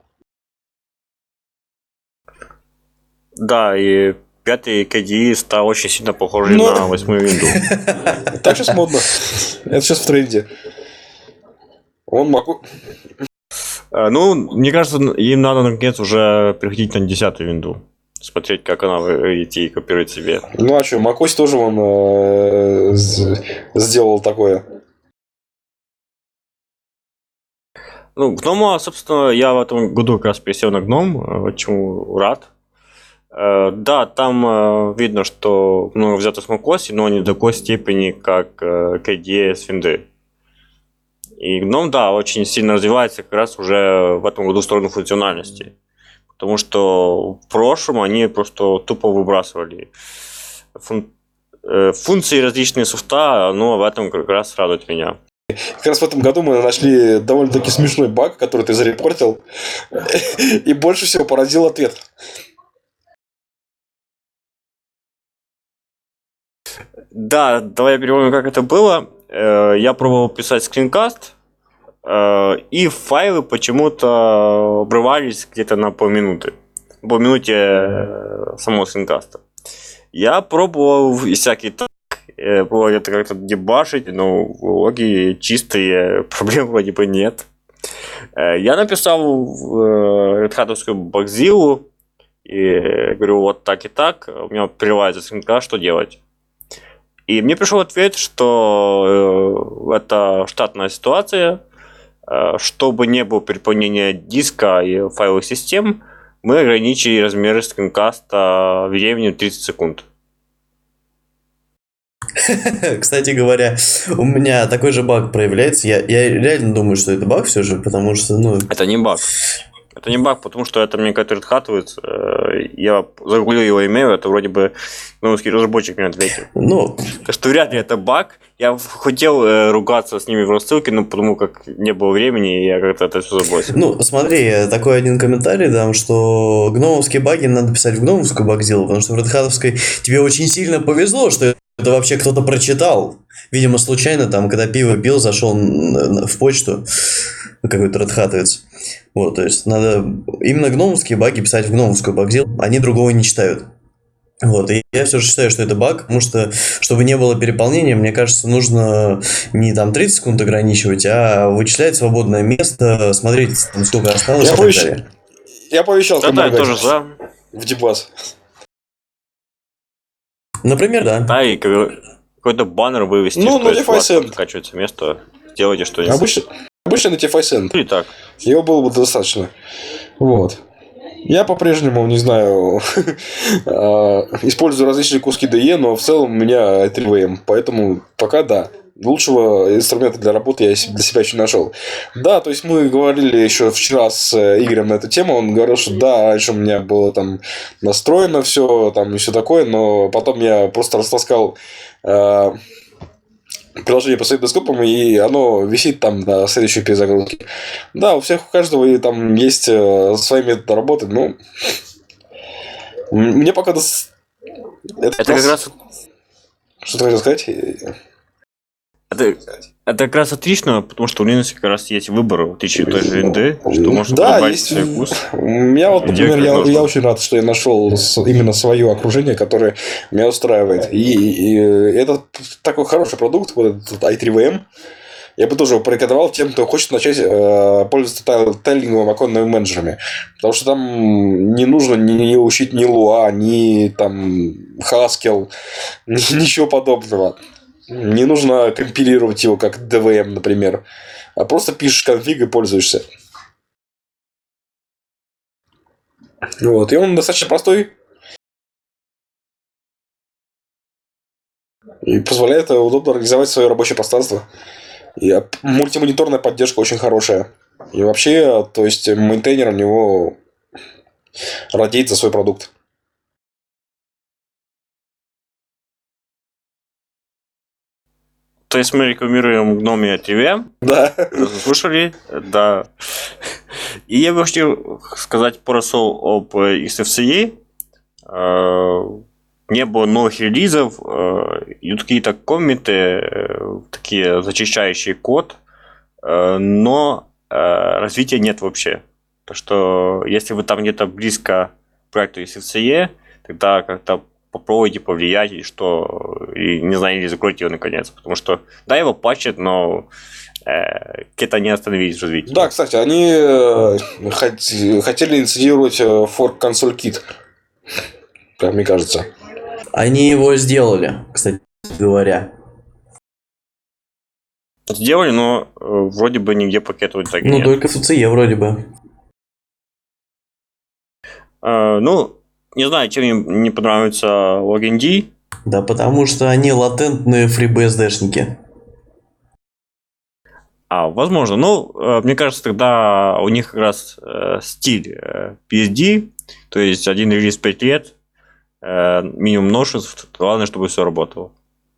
Да, и 5-й KDE стал очень сильно похожий на 8-ю винду. Так сейчас модно. Это сейчас в тренде. Он могу... Ну, мне кажется, им надо наконец уже переходить на 10-ю винду. Смотреть, как она идти и копировать себе. Ну а что, macOS тоже он сделал такое. Ну, Гнома, собственно, я в этом году как раз пересел на Гном, чему рад. Да, там видно, что много взято с macOS, но не до такой степени, как KDE с винды. И Gnome, да, очень сильно развивается как раз уже в этом году в сторону функциональности. Потому что в прошлом они просто тупо выбрасывали функции различные софта, но в этом как раз радует меня. Как раз в этом году мы нашли довольно-таки смешной баг, который ты зарепортил, и больше всего поразил ответ. Да, давай я перепомню, как это было. Я пробовал писать скринкаст, и файлы почему-то обрывались где-то на полминуты. Полминуте самого скринкаста. Я пробовал всякие так, пробовал это как-то дебашить, но логи чистые, проблем вроде бы нет. Я написал в Red Hat-овскую Bugzilla и говорю, вот так и так, у меня прерывается скринкаст, что делать? И мне пришел ответ, что это штатная ситуация, чтобы не было переполнения диска и файловых систем, мы ограничили размеры скринкаста временем 30 секунд. Кстати говоря, у меня такой же баг проявляется. Я реально думаю, что это баг все же, потому что, ну, Это не баг. Это не баг, потому что это мне как-то отхатывает. Я загуглил его имейл, это вроде бы новый разработчик мне ответил. ну, Так что вряд ли это баг. Я хотел ругаться с ними в рассылке, но потому как не было времени, я как-то это все забросил. ну, смотри, такой один комментарий дам, что гномовские баги надо писать в гномовскую багзилу, потому что в редхатовской тебе очень сильно повезло, что это вообще кто-то прочитал. Видимо, случайно там, когда пиво пил, зашел в почту какой-то редхатовец. Вот, то есть надо именно гномовские баги писать в гномовскую багзилу, они другого не читают. Вот, и я все же считаю, что это баг, потому что, чтобы не было переполнения, мне кажется, нужно не там 30 секунд ограничивать, а вычислять свободное место, смотреть, там, сколько осталось и так далее. Я пообещал Да, я тоже за. в дебас. Например, да. Да, и какой-то баннер вывести, Ну, что если у вас Notify Send. заканчивается место, сделайте что-нибудь. Обычно Notify Send. Или так. Его было бы достаточно. Вот. Я по-прежнему, не знаю, использую различные куски DE, но в целом у меня 3VM, поэтому пока да. Лучшего инструмента для работы я для себя еще не нашел. Да, то есть мы говорили еще вчера с Игорем на эту тему. Он говорил, что да, раньше у меня было там настроено все, там и все такое, но потом я просто растаскал приложение по своим дескопам, и оно висит там до следующей перезагрузки. Да, у каждого и там есть свои методы работы, но мне пока... Это как раз... Что ты хотел сказать? Это как раз отлично, потому что у Linux как раз есть выбор, в отличие от той же винды, что можно да, подобрать есть... свой вкус. У меня вот, например, я очень рад, что я нашел именно свое окружение, которое меня устраивает. И это такой хороший продукт, вот этот i3VM. Я бы тоже его порекомендовал тем, кто хочет начать пользоваться тайлинговыми оконными менеджерами. Потому что там не нужно ни учить ни Lua, ни там Haskell, ничего подобного. Не нужно компилировать его как DVM, например. А просто пишешь конфиг и пользуешься. Вот. И он достаточно простой. И позволяет удобно организовать свое рабочее пространство. И мультимониторная поддержка очень хорошая. И вообще, то есть, мейнтейнер у него радеет за свой продукт. То есть мы рекламируем Gnome TV. Да. Слушали? Да. И я бы хотел сказать пару слов об XFCE. Не было новых релизов, идут какие-то комменты, такие зачищающие код, но развития нет вообще. Так что если вы там где-то близко к проекту XFCE, тогда как-то попробуйте повлиять, и не знаю, или закройте его наконец. Потому что, да, его патчат, но это не остановить развитие. Да, кстати, они хотели инициировать fork console kit, как мне кажется. Они его сделали, кстати говоря. Сделали, но вроде бы нигде пакета так и нет. Ну, только в CE вроде бы. Ну, не знаю, чем мне не понравится LogND. Да, потому что они латентные FreeBSD-шники. Возможно. Ну, мне кажется, тогда у них как раз стиль PSD, то есть один релиз 5 лет, минимум множеств, главное, чтобы все работало.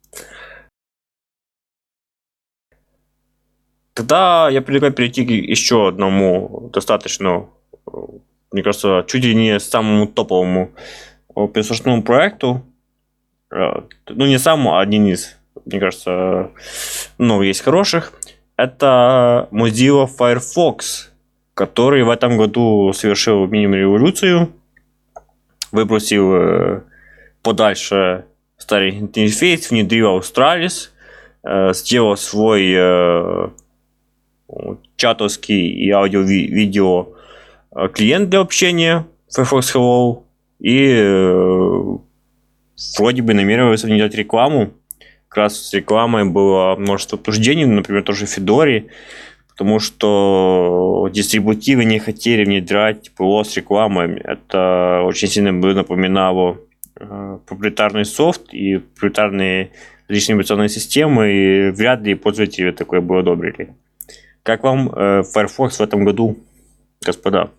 Тогда я предлагаю перейти к еще одному достаточно, мне кажется, чуть ли не самому топовому open-source проекту. Ну, не самому, а один из, мне кажется, много есть хороших. Это Mozilla Firefox, который в этом году совершил мини-революцию, выбросил подальше старый интерфейс, внедрил Australis, сделал свой чатовский и аудио-видео клиент для общения Firefox Hello и вроде бы намеревался внедрять рекламу. Как раз с рекламой было множество обсуждений, например, тоже в Fedora, потому что дистрибутивы не хотели внедрять ПО с рекламой. Это очень сильно бы напоминало проприетарный софт и проприетарные различные операционные системы, и вряд ли пользователи такое бы одобрили. Как вам Firefox в этом году, господа?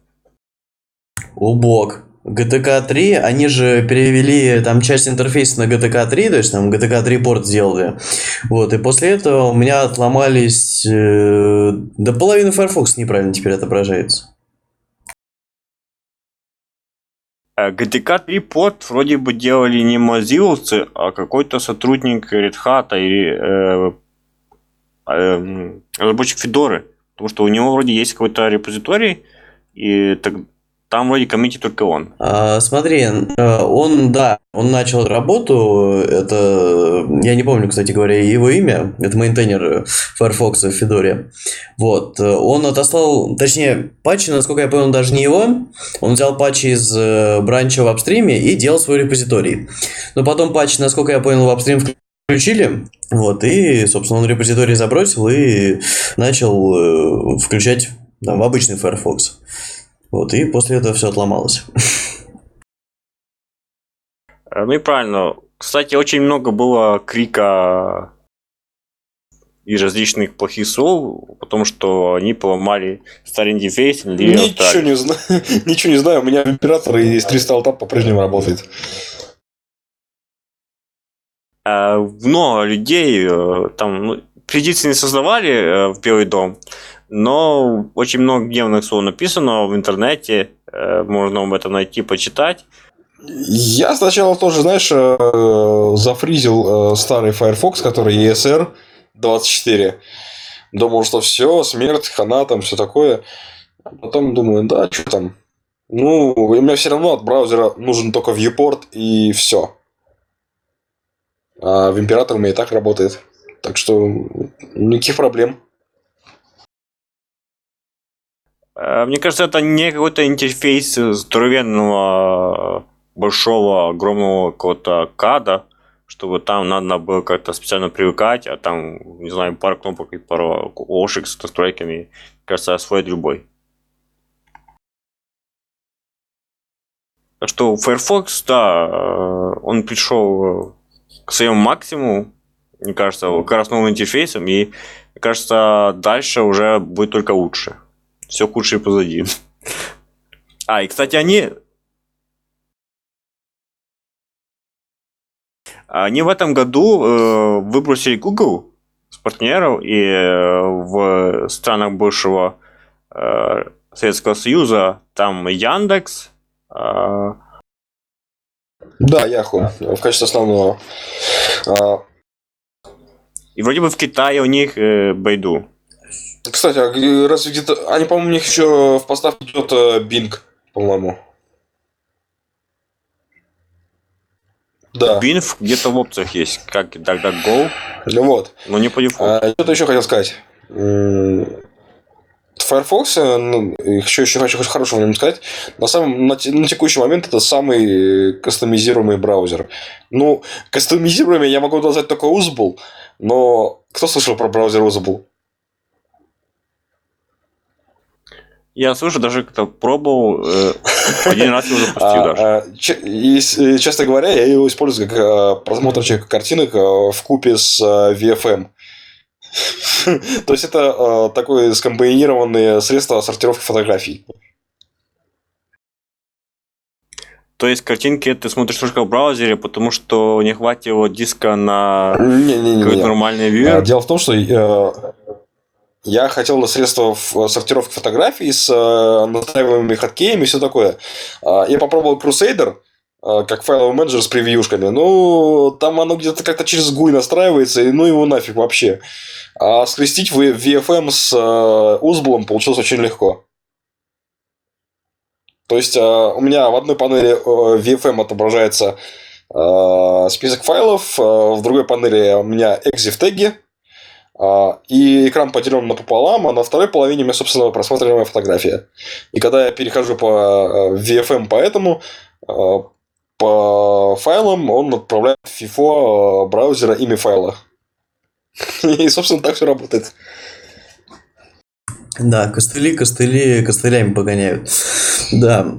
Убог. GTK 3, они же перевели там часть интерфейса на GTK 3, то есть там GTK 3 порт сделали. Вот, и после этого у меня отломались... до половины Firefox неправильно теперь отображается. GTK 3 порт вроде бы делали не мозиловцы, а какой-то сотрудник Red Hat или разработчик Федоры. Потому что у него вроде есть какой-то репозиторий, и там вроде коммитит только он. Смотри, он начал работу, это, я не помню, кстати говоря, его имя, это мейнтейнер Firefox в Федоре. Вот, он отослал, точнее, патчи, насколько я понял, даже не его, он взял патчи из бранча в апстриме и делал свой репозиторий. Но потом патчи, насколько я понял, в апстрим включили, вот, и, собственно, он репозиторий забросил и начал включать там, в обычный Firefox. Вот, и после этого все отломалось. Ну и правильно. Кстати, очень много было крика и различных плохих слов, потому что они поломали старый интерфейс. Ничего не знаю. У меня император из 300 Alt по-прежнему работает. Много людей там петиции не создавали в Белый дом, но очень много гневных слов написано в интернете, можно об этом найти, почитать. Я сначала тоже, знаешь, зафризил старый Firefox, который ESR 24. Думал, что все, смерть, хана, там все такое. А потом думаю, да, что там. Ну, у меня все равно от браузера нужен только viewport и все. А в император у меня и так работает. Так что никаких проблем. Мне кажется, это не какой-то интерфейс здоровенного, большого, огромного какого-то када, чтобы там надо было как-то специально привыкать, а там, не знаю, пару кнопок и пару ошек с настройками, кажется, освоит любой. Так что Firefox, да, он пришел к своему максимуму, мне кажется, как раз новым интерфейсом, и, мне кажется, дальше уже будет только лучше. Все худшее позади. И, кстати, они в этом году выбросили Google с партнеров, и в странах бывшего Советского Союза там Яндекс. Да, Яху в качестве основного. И вроде бы в Китае у них Baidu. Кстати, а разве где-то... Они, по-моему, у них еще в поставке идет Bing, по-моему. Да. Bing где-то в опциях есть, как DuckDuckGo. Ну вот. Но не по дефолту. Что-то еще хотел сказать. Firefox, еще хочу хорошего в нем сказать, на текущий момент это самый кастомизируемый браузер. Ну, кастомизируемый я могу назвать только Usable, но кто слышал про браузер Usable? Я слышу, даже как-то пробовал, один раз его запустил даже. И, честно говоря, я его использую как просмотрщик картинок в купе с VFM. То есть это такое скомбинированное средство сортировки фотографий. То есть картинки ты смотришь только в браузере, потому что не хватило диска на какой-то нормальный viewer? Дело в том, что я хотел средства сортировки фотографий с настраиваемыми хоткеями и все такое. Я попробовал Crusader как файловый менеджер с превьюшками. Ну, там оно где-то как-то через GUI настраивается, и ну его нафиг вообще. А скрестить VFM с Usable получилось очень легко. То есть, у меня в одной панели VFM отображается список файлов, в другой панели у меня EXIF теги, и экран поделен напополам, а на второй половине у меня, собственно, просматриваемая фотография. И когда я перехожу по VFM по этому, по файлам, он отправляет в FIFO браузера имя файла. И, собственно, так все работает. Да, костылями погоняют. Да,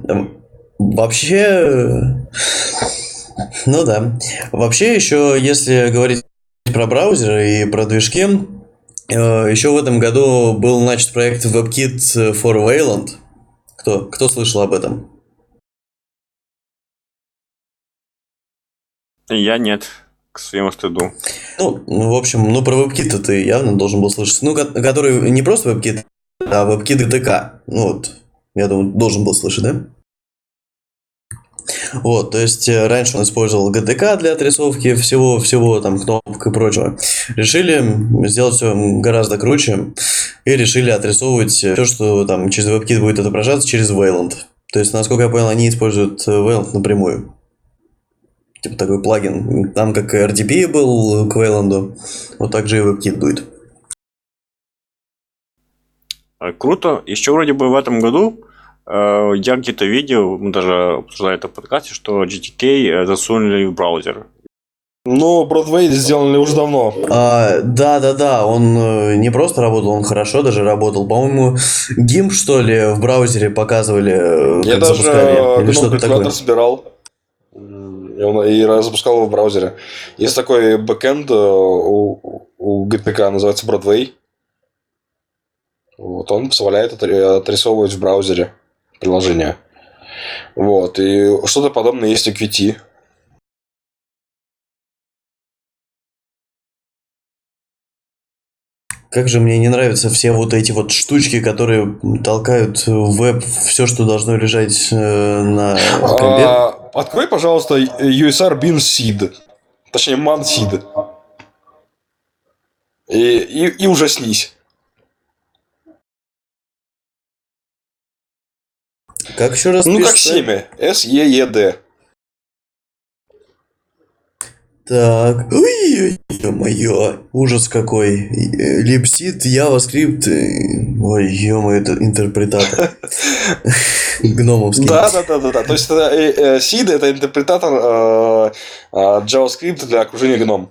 вообще... Ну да. Вообще, еще, если говорить про браузеры и про движки. Еще в этом году был начат проект WebKit for Wayland. Кто слышал об этом? Я нет, к своему стыду. Ну, в общем, про WebKit ты явно должен был слышать. Ну, который не просто WebKit, а WebKit GTK. Ну, вот, я думаю, должен был слышать, да? Вот, то есть раньше он использовал GTK для отрисовки всего там кнопок и прочего. Решили сделать все гораздо круче и решили отрисовывать все, что там через WebKit будет отображаться, через Wayland. То есть, насколько я понял, они используют Wayland напрямую. Типа такой плагин. Там как RDP был к Wayland, вот так же и WebKit будет. Круто. Еще вроде бы в этом году я где-то видел, мы даже обсуждали это в подкасте, что GTK засунули в браузер. Ну, Broadway сделали уже давно. Да, он не просто работал, он хорошо даже работал. По-моему, GIMP, что ли, в браузере показывали, Я как даже запускали. Или что-то такое. калькулятор собирал и запускал его в браузере. Есть такой бэкэнд у GTK, называется Broadway. Вот, он позволяет отрисовывать в браузере приложение. Вот, и что-то подобное есть у Qt. Как же мне не нравятся все вот эти вот штучки, которые толкают в веб все, что должно лежать на компе. Открой, пожалуйста, USR bin seed. Точнее, man seed. И ужаснись. Как еще раз Ну, как пишется? семя. SEED. Так, ой, ё-моё, ужас какой. Липсит, JavaScript, ой, ё-моё, это интерпретатор. Гномовский. Да. То есть, seed это интерпретатор JavaScript для окружения GNOME.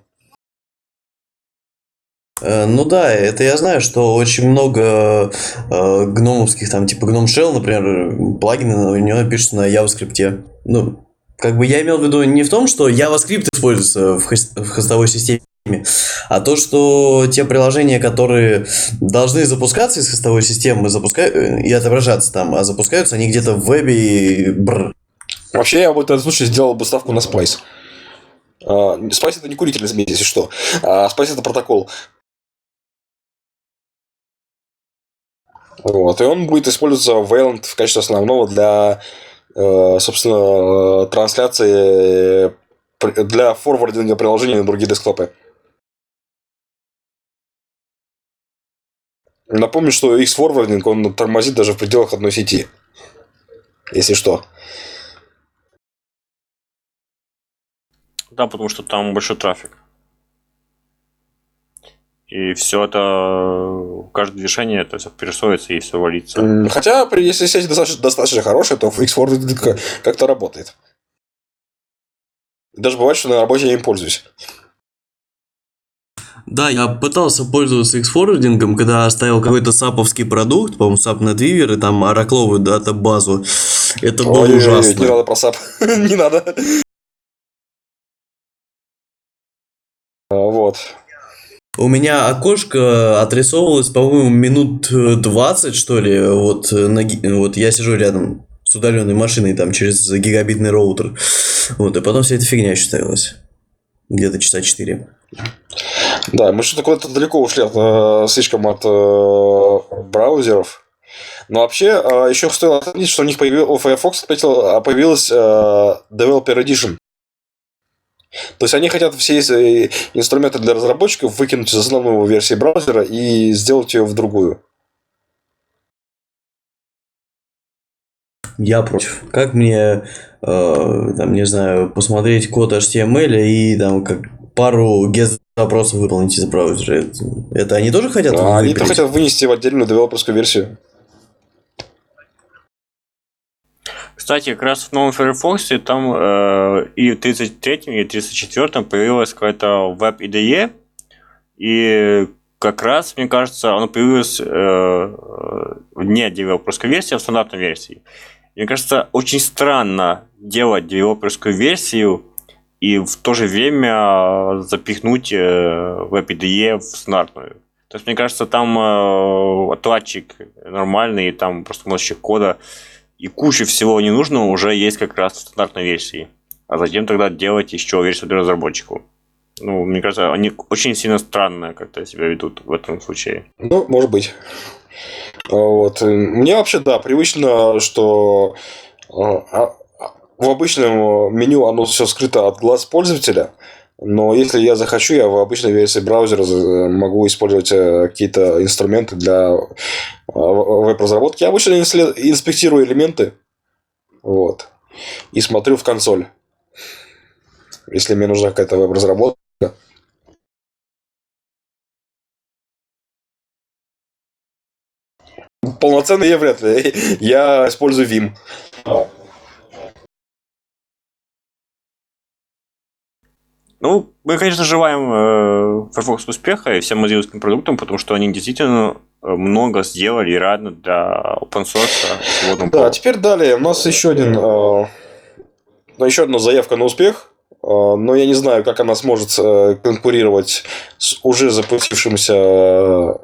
Ну да, это я знаю, что очень много гномовских, там, типа GNOME Shell, например, плагины у него пишутся на JavaScript. Ну, как бы я имел в виду не в том, что JavaScript используется в хостовой системе, а то, что те приложения, которые должны запускаться из хостовой системы и отображаться там, а запускаются они где-то в вебе и Вообще, я в этом случае сделал бы ставку на Spice. Spice это не курительный змей, если что. Spice это протокол. Вот, и он будет использоваться в Wayland в качестве основного для, собственно, трансляции, для форвардинга приложений на другие десктопы. Напомню, что X-форвардинг, он тормозит даже в пределах одной сети. Если что. Да, потому что там большой трафик. И все это, каждое движение, это все перерисовывается и все валится. Хотя, если сеть достаточно хорошая, то X-форвардинг как-то работает. Даже бывает, что на работе я им пользуюсь. Да, я пытался пользоваться X-форвардингом, когда ставил какой-то саповский продукт, по-моему, SAP NetWeaver, и там оракловую датабазу. Это было ужасно. Не надо про SAP. Не надо. Вот. У меня окошко отрисовывалось, по-моему, минут 20, что ли. Вот я сижу рядом с удаленной машиной, там, через гигабитный роутер. Вот, и потом вся эта фигня еще ставилась. Где-то часа 4. Да, мы что-то куда-то далеко ушли слишком от браузеров. Но вообще, еще стоило отметить, что у них у Firefox появилась Developer Edition. То есть они хотят все инструменты для разработчиков выкинуть из основной версии браузера и сделать ее в другую. Я против. Как мне, там, не знаю, посмотреть код HTML и там как пару GET-запросов выполнить из браузера? Это они тоже хотят Они-то выпилить? хотят вынести в отдельную девелоперскую версию. Кстати, как раз в новом Firefox там и в 33-м, и в 34-м появилась какая-то Web IDE, и как раз, мне кажется, оно появилось не девелоперской версии, а в стандартной версии. Мне кажется, очень странно делать девелоперскую версию и в то же время запихнуть WebIDE в стандартную. То есть, мне кажется, там отладчик нормальный, и там просто мостик кода, и куча всего ненужного уже есть как раз в стандартной версии. А затем тогда делать еще версию для разработчиков. Ну, мне кажется, они очень сильно странно как-то себя ведут в этом случае. Ну, может быть. Вот. Мне вообще, да, привычно, что в обычном меню оно все скрыто от глаз пользователя. Но если я захочу, я в обычной версии браузера могу использовать какие-то инструменты для веб-разработки. Я обычно инспектирую элементы, вот, и смотрю в консоль, если мне нужна какая-то веб-разработка. Полноценный я вряд ли. Я использую Vim. Ну, мы, конечно, желаем Firefox успеха и всем mozilla продуктам, потому что они действительно много сделали и рады для open source. Да, теперь далее. У нас еще одна заявка на успех. Но я не знаю, как она сможет конкурировать с уже запустившимся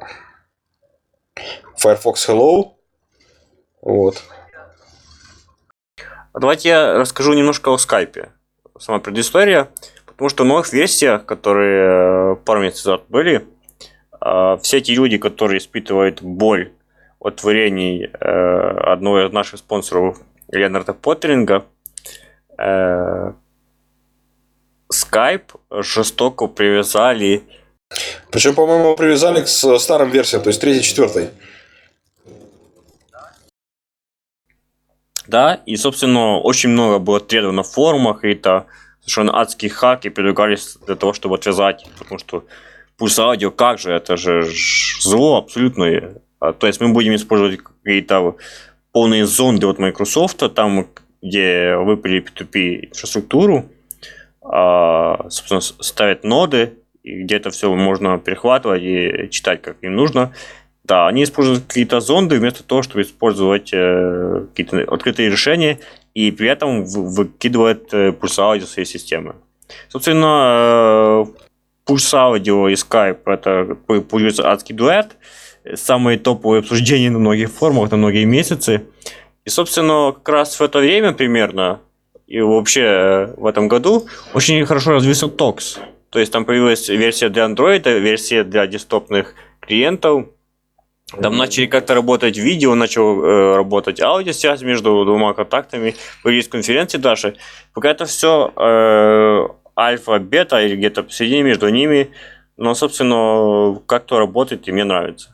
Firefox Hello. Вот. Давайте я расскажу немножко о скайпе. Сама предыстория. Потому что в новых версиях, которые пару месяцев назад были, все эти люди, которые испытывают боль от творений одного из наших спонсоров Леонарда Поттеринга, Skype жестоко привязали. Причем, по-моему, привязали к старым версиям, то есть 3 и 4. Да, и, собственно, очень много было требований на форумах, и это совершенно адские хаки предлагались для того, чтобы отвязать, потому что пульс аудио, как же, это же зло абсолютное. То есть мы будем использовать какие-то полные зонды от Microsoft, там, где выпили P2P инфраструктуру, собственно, ставят ноды, и где это все можно перехватывать и читать, как им нужно. Да, они используют какие-то зонды вместо того, чтобы использовать какие-то открытые решения, и при этом выкидывают пульс аудио своей системы. Собственно, пульс аудио и Skype это получается адский дуэт, самые топовые обсуждения на многих форумах, на многие месяцы. И, собственно, как раз в это время примерно, и вообще в этом году, очень хорошо развился Tox. То есть там появилась версия для Android, версия для десктопных клиентов. Там начали как-то работать видео, начал работать аудиосвязь между двумя контактами, появились конференции даже. Пока это все альфа, бета или где-то посередине между ними. Но, собственно, как-то работает и мне нравится.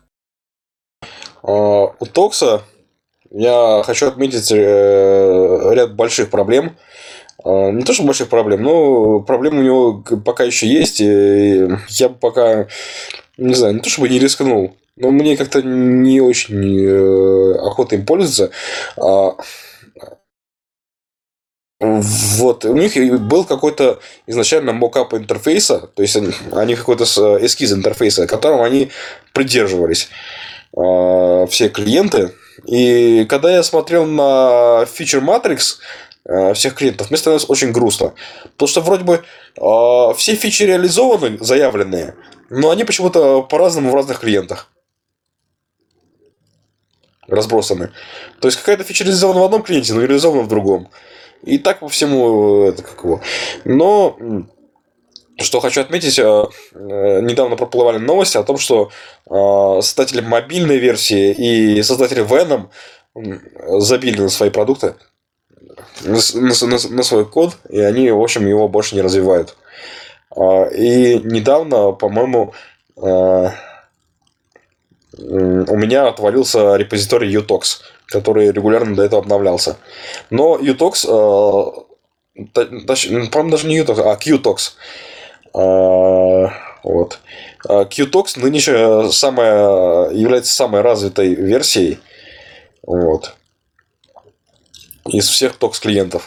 У Токса я хочу отметить ряд больших проблем. Не то, что больших проблем, но проблемы у него пока еще есть. И я бы пока, не знаю, не то чтобы не рискнул, но мне как-то не очень охота им пользоваться. Вот, у них был какой-то изначально мокап интерфейса, то есть они какой-то эскиз интерфейса, которым они придерживались, все клиенты. И когда я смотрел на Feature Matrix всех клиентов, мне становилось очень грустно. Потому что вроде бы все фичи реализованы, заявленные, но они почему-то по-разному в разных клиентах разбросаны. То есть какая-то фича реализована в одном клиенте, но реализована в другом. И так по всему Но что хочу отметить, недавно проплывали новости о том, что создатели мобильной версии и создатели Venom забили на свои продукты, на свой код, и они, в общем, его больше не развивают. И недавно, по-моему, у меня отвалился репозиторий Utox, который регулярно до этого обновлялся. Но Utox, по-моему, даже не Utox, а Qtox. Вот. Qtox нынче является самой развитой версией, вот, из всех Tox клиентов.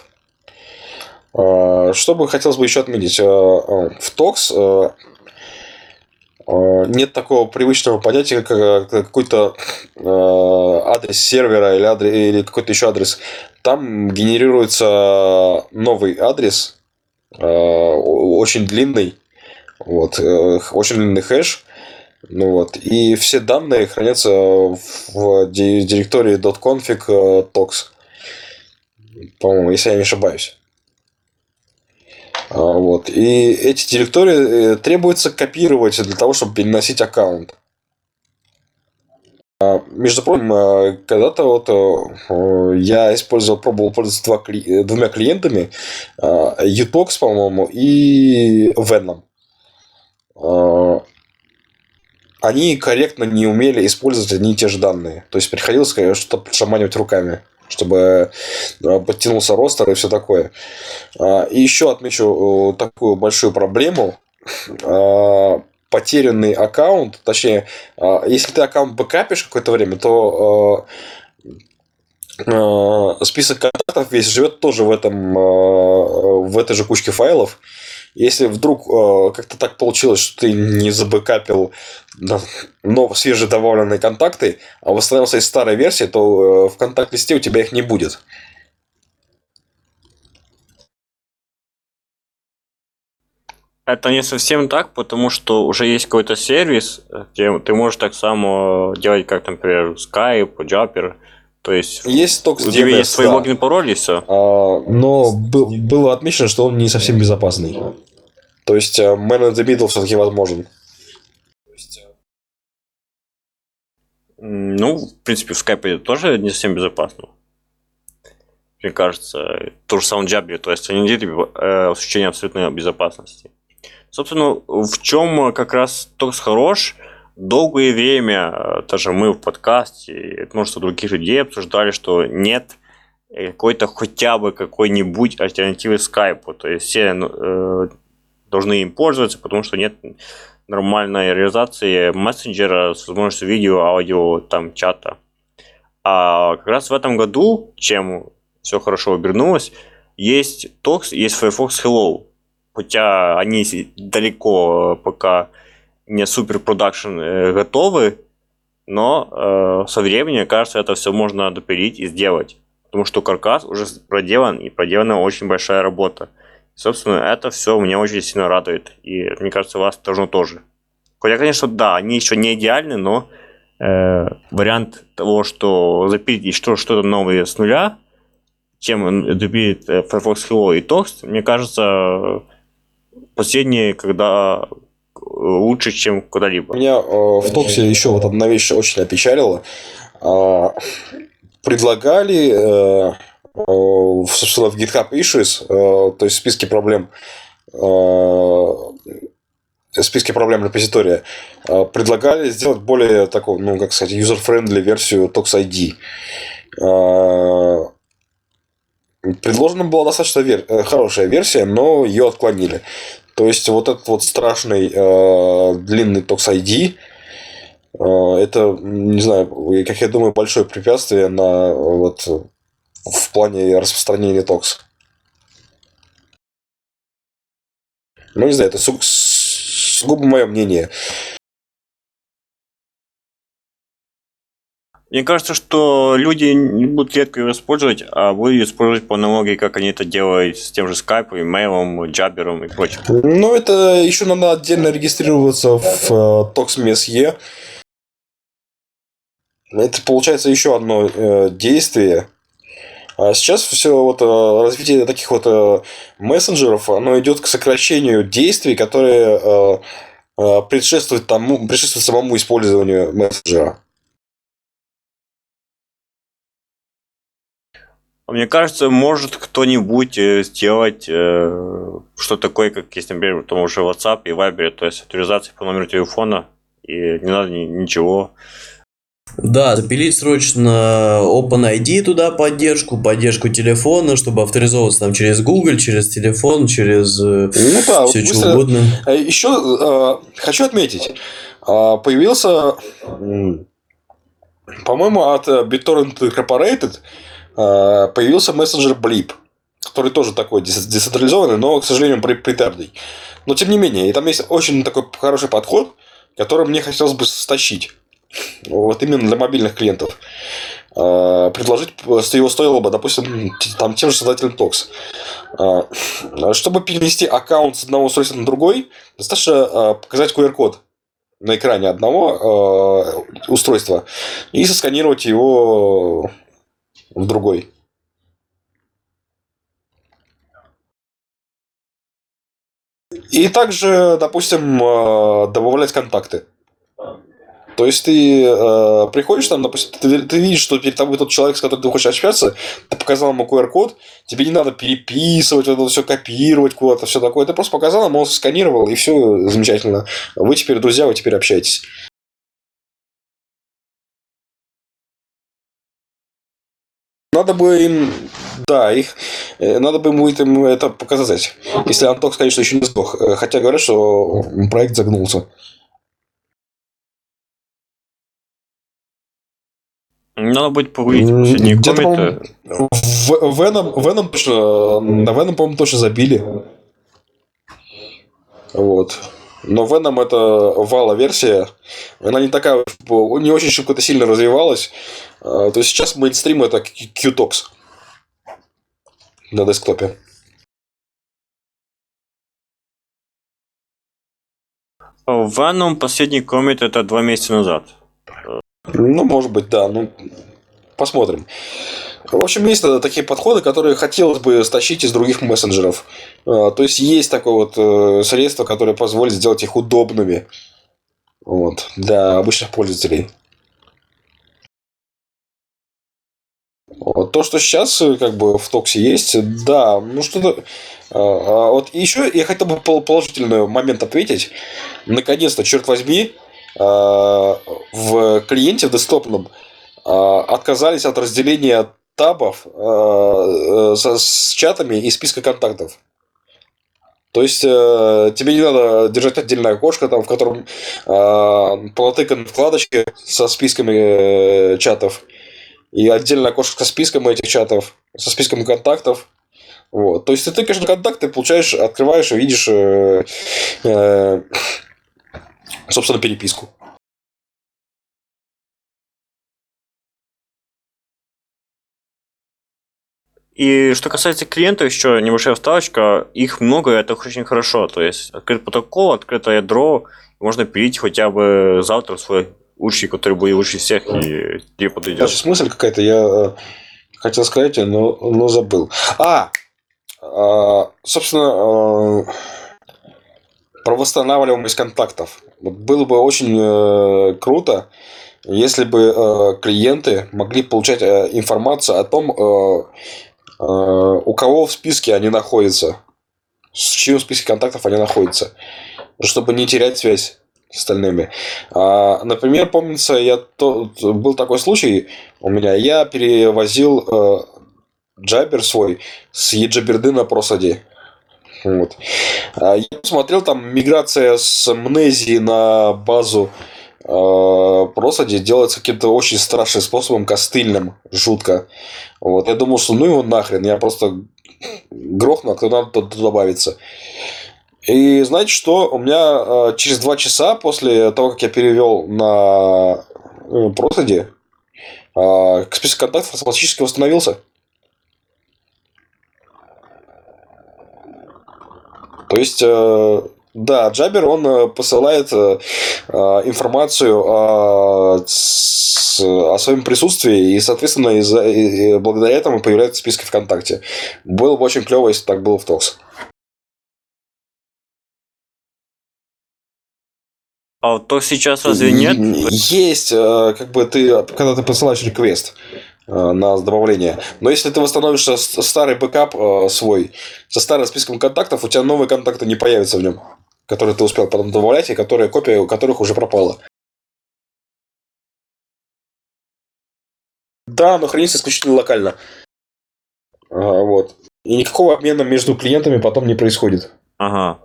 Что бы хотелось бы еще отметить, в Tox нет такого привычного понятия, как какой-то адрес сервера или какой-то еще адрес. Там генерируется новый адрес очень длинный, вот, очень длинный хэш, ну вот, и все данные хранятся в директории .config tox, по-моему, если я не ошибаюсь. Вот. И эти директории требуется копировать для того, чтобы переносить аккаунт. Между прочим, когда-то я пробовал пользоваться двумя клиентами, Utox, по-моему, и Venom. Они корректно не умели использовать одни и те же данные. То есть приходилось что-то подшаманивать руками, чтобы подтянулся ростер и все такое. И еще отмечу такую большую проблему. Потерянный аккаунт, точнее, если ты аккаунт бэкапишь какое-то время, то список контактов весь живет тоже в этой же кучке файлов. Если вдруг как-то так получилось, что ты не забэкапил но свежие добавленные контакты, а восстановился из старой версии, то в контакт-листе у тебя их не будет. Это не совсем так, потому что уже есть какой-то сервис, где ты можешь так само делать, как, например, Skype, Jabber. То есть Tox у тебя DNS, есть свой да. логин, пароль и все. Но было отмечено, что он не совсем безопасный. То есть Man in the Middle все-таки возможен. Ну, в принципе, в Skype тоже не совсем безопасно. Мне кажется, то же самое в Jabber, то есть они не дают ощущение абсолютной безопасности. Собственно, в чем как раз Tox хорош, долгое время, даже мы в подкасте, и множество других людей обсуждали, что нет какой-то хотя бы какой-нибудь альтернативы скайпу. То есть все должны им пользоваться, потому что нет нормальной реализации мессенджера с возможностью видео, аудио, там, чата. А как раз в этом году, чем все хорошо обернулось, есть Tox, есть Firefox Hello. Хотя они далеко пока не супер продакшн готовы, но со временем, кажется, это все можно допилить и сделать. Потому что каркас уже проделан, и проделана очень большая работа. И, собственно, это все меня очень сильно радует. И мне кажется, вас должно тоже. Хотя, конечно, да, они еще не идеальны, но вариант того, что запилить что-то новое с нуля, чем допилить Firefox Hello и Tox, мне кажется, последнее, когда лучше, чем когда-либо. Меня в Токсе еще вот одна вещь очень опечалила. Предлагали, собственно, в GitHub Issues, то есть в списке проблем репозитория, предлагали сделать более такую, ну, как сказать, user-friendly версию ToxID. Предложена была достаточно хорошая версия, но ее отклонили. То есть вот этот вот страшный длинный ToxID, это, не знаю, как я думаю, большое препятствие в плане распространения Tox. Ну, не знаю, это сугубо мое мнение. Мне кажется, что люди не будут редко его использовать, а будут использовать по аналогии, как они это делают с тем же Skype, Mail, Jabber и прочим. Ну, это еще надо отдельно регистрироваться в ToxMSE. Это получается еще одно действие. А сейчас все развитие таких мессенджеров, оно идет к сокращению действий, которые предшествуют самому использованию мессенджера. Мне кажется, может кто-нибудь сделать что-то такое, как есть, например, в том же WhatsApp и Viber, то есть авторизация по номеру телефона, и не надо ничего. Да, запилить срочно OpenID туда поддержку телефона, чтобы авторизовываться там через Google, через телефон, через все что угодно. Еще хочу отметить, появился, по-моему, от BitTorrent Incorporated появился мессенджер Blip, который тоже такой децентрализованный, но, к сожалению, притарный. Но, тем не менее, и там есть очень такой хороший подход, который мне хотелось бы стащить. Вот именно для мобильных клиентов. предложить, его стоило бы, допустим, там, тем же создателям Tox. Чтобы перенести аккаунт с одного устройства на другой, достаточно показать QR-код на экране одного устройства и сосканировать его в другой. И также, допустим, добавлять контакты. То есть ты приходишь там, допустим, ты видишь, что перед тобой тот человек, с которым ты хочешь общаться, ты показал ему QR-код, тебе не надо переписывать, вот это все копировать куда-то, все такое. Ты просто показал ему, он сканировал, и все замечательно. Вы теперь друзья, вы теперь общаетесь. Надо бы им, да, надо бы им это показать. Если Антокс, конечно, еще не сдох. Хотя говорят, что проект загнулся. Надо будет погуглить последние Где-то, комменты. Веном точно, на Веном, по-моему, точно забили. Вот. Но Venom это вала-версия. Она не такая, не очень шибко-то сильно развивалась. То есть сейчас мейнстрим это Qtox на десктопе. Venom последний коммент это 2 месяца назад. Ну, может быть, да. Ну, посмотрим. В общем, есть такие подходы, которые хотелось бы стащить из других мессенджеров. То есть есть такое вот средство, которое позволит сделать их удобными, вот, для обычных пользователей. Вот. То, что сейчас как бы в Токсе есть, да, ну что-то. Вот еще я хотел бы положительный момент ответить. Наконец-то, черт возьми, в клиенте в десктопном отказались от разделения табов с чатами и списка контактов. То есть тебе не надо держать отдельное окошко, там, в котором понатыканы вкладочки со списками чатов. И отдельное окошко со списком этих чатов, со списком контактов. Вот. То есть ты тыкаешь на контакты, получаешь, открываешь и видишь, собственно, переписку. И что касается клиентов, еще небольшая вставочка, их много, и это очень хорошо. То есть открыт протокол, открытое ядро, можно пилить хотя бы завтра свой лучший, который будет лучше всех и тебе подойдет. Сейчас мысль какая-то, я хотел сказать, но забыл. Собственно, про восстанавливаемость контактов. Было бы очень круто, если бы клиенты могли получать информацию о том, у кого в списке они находятся, в чьем списке контактов они находятся, чтобы не терять связь с остальными. Например, помнится, был такой случай у меня, я перевозил джабер свой с еджаберды на просади. Вот. Я посмотрел, там миграция с Мнезии на базу просади делается каким-то очень страшным способом, костыльным, жутко. Вот. Я думал, что ну его нахрен, я просто грохну, а кто надо, тот добавится. И знаете что? У меня через 2 часа после того, как я перевел на просади, список контактов автоматически восстановился. То есть, да, Джабер, он посылает информацию о своем присутствии, и, соответственно, благодаря этому появляются списки ВКонтакте. Было бы очень клево, если так было в Токс. А вот то сейчас разве нет? Есть, как бы когда ты посылаешь реквест на добавление. Но если ты восстановишь старый бэкап свой со старым списком контактов, у тебя новые контакты не появятся в нем, которые ты успел потом добавлять, и копия у которых уже пропала. Да, но хранится исключительно локально. Вот. И никакого обмена между клиентами потом не происходит. Ага.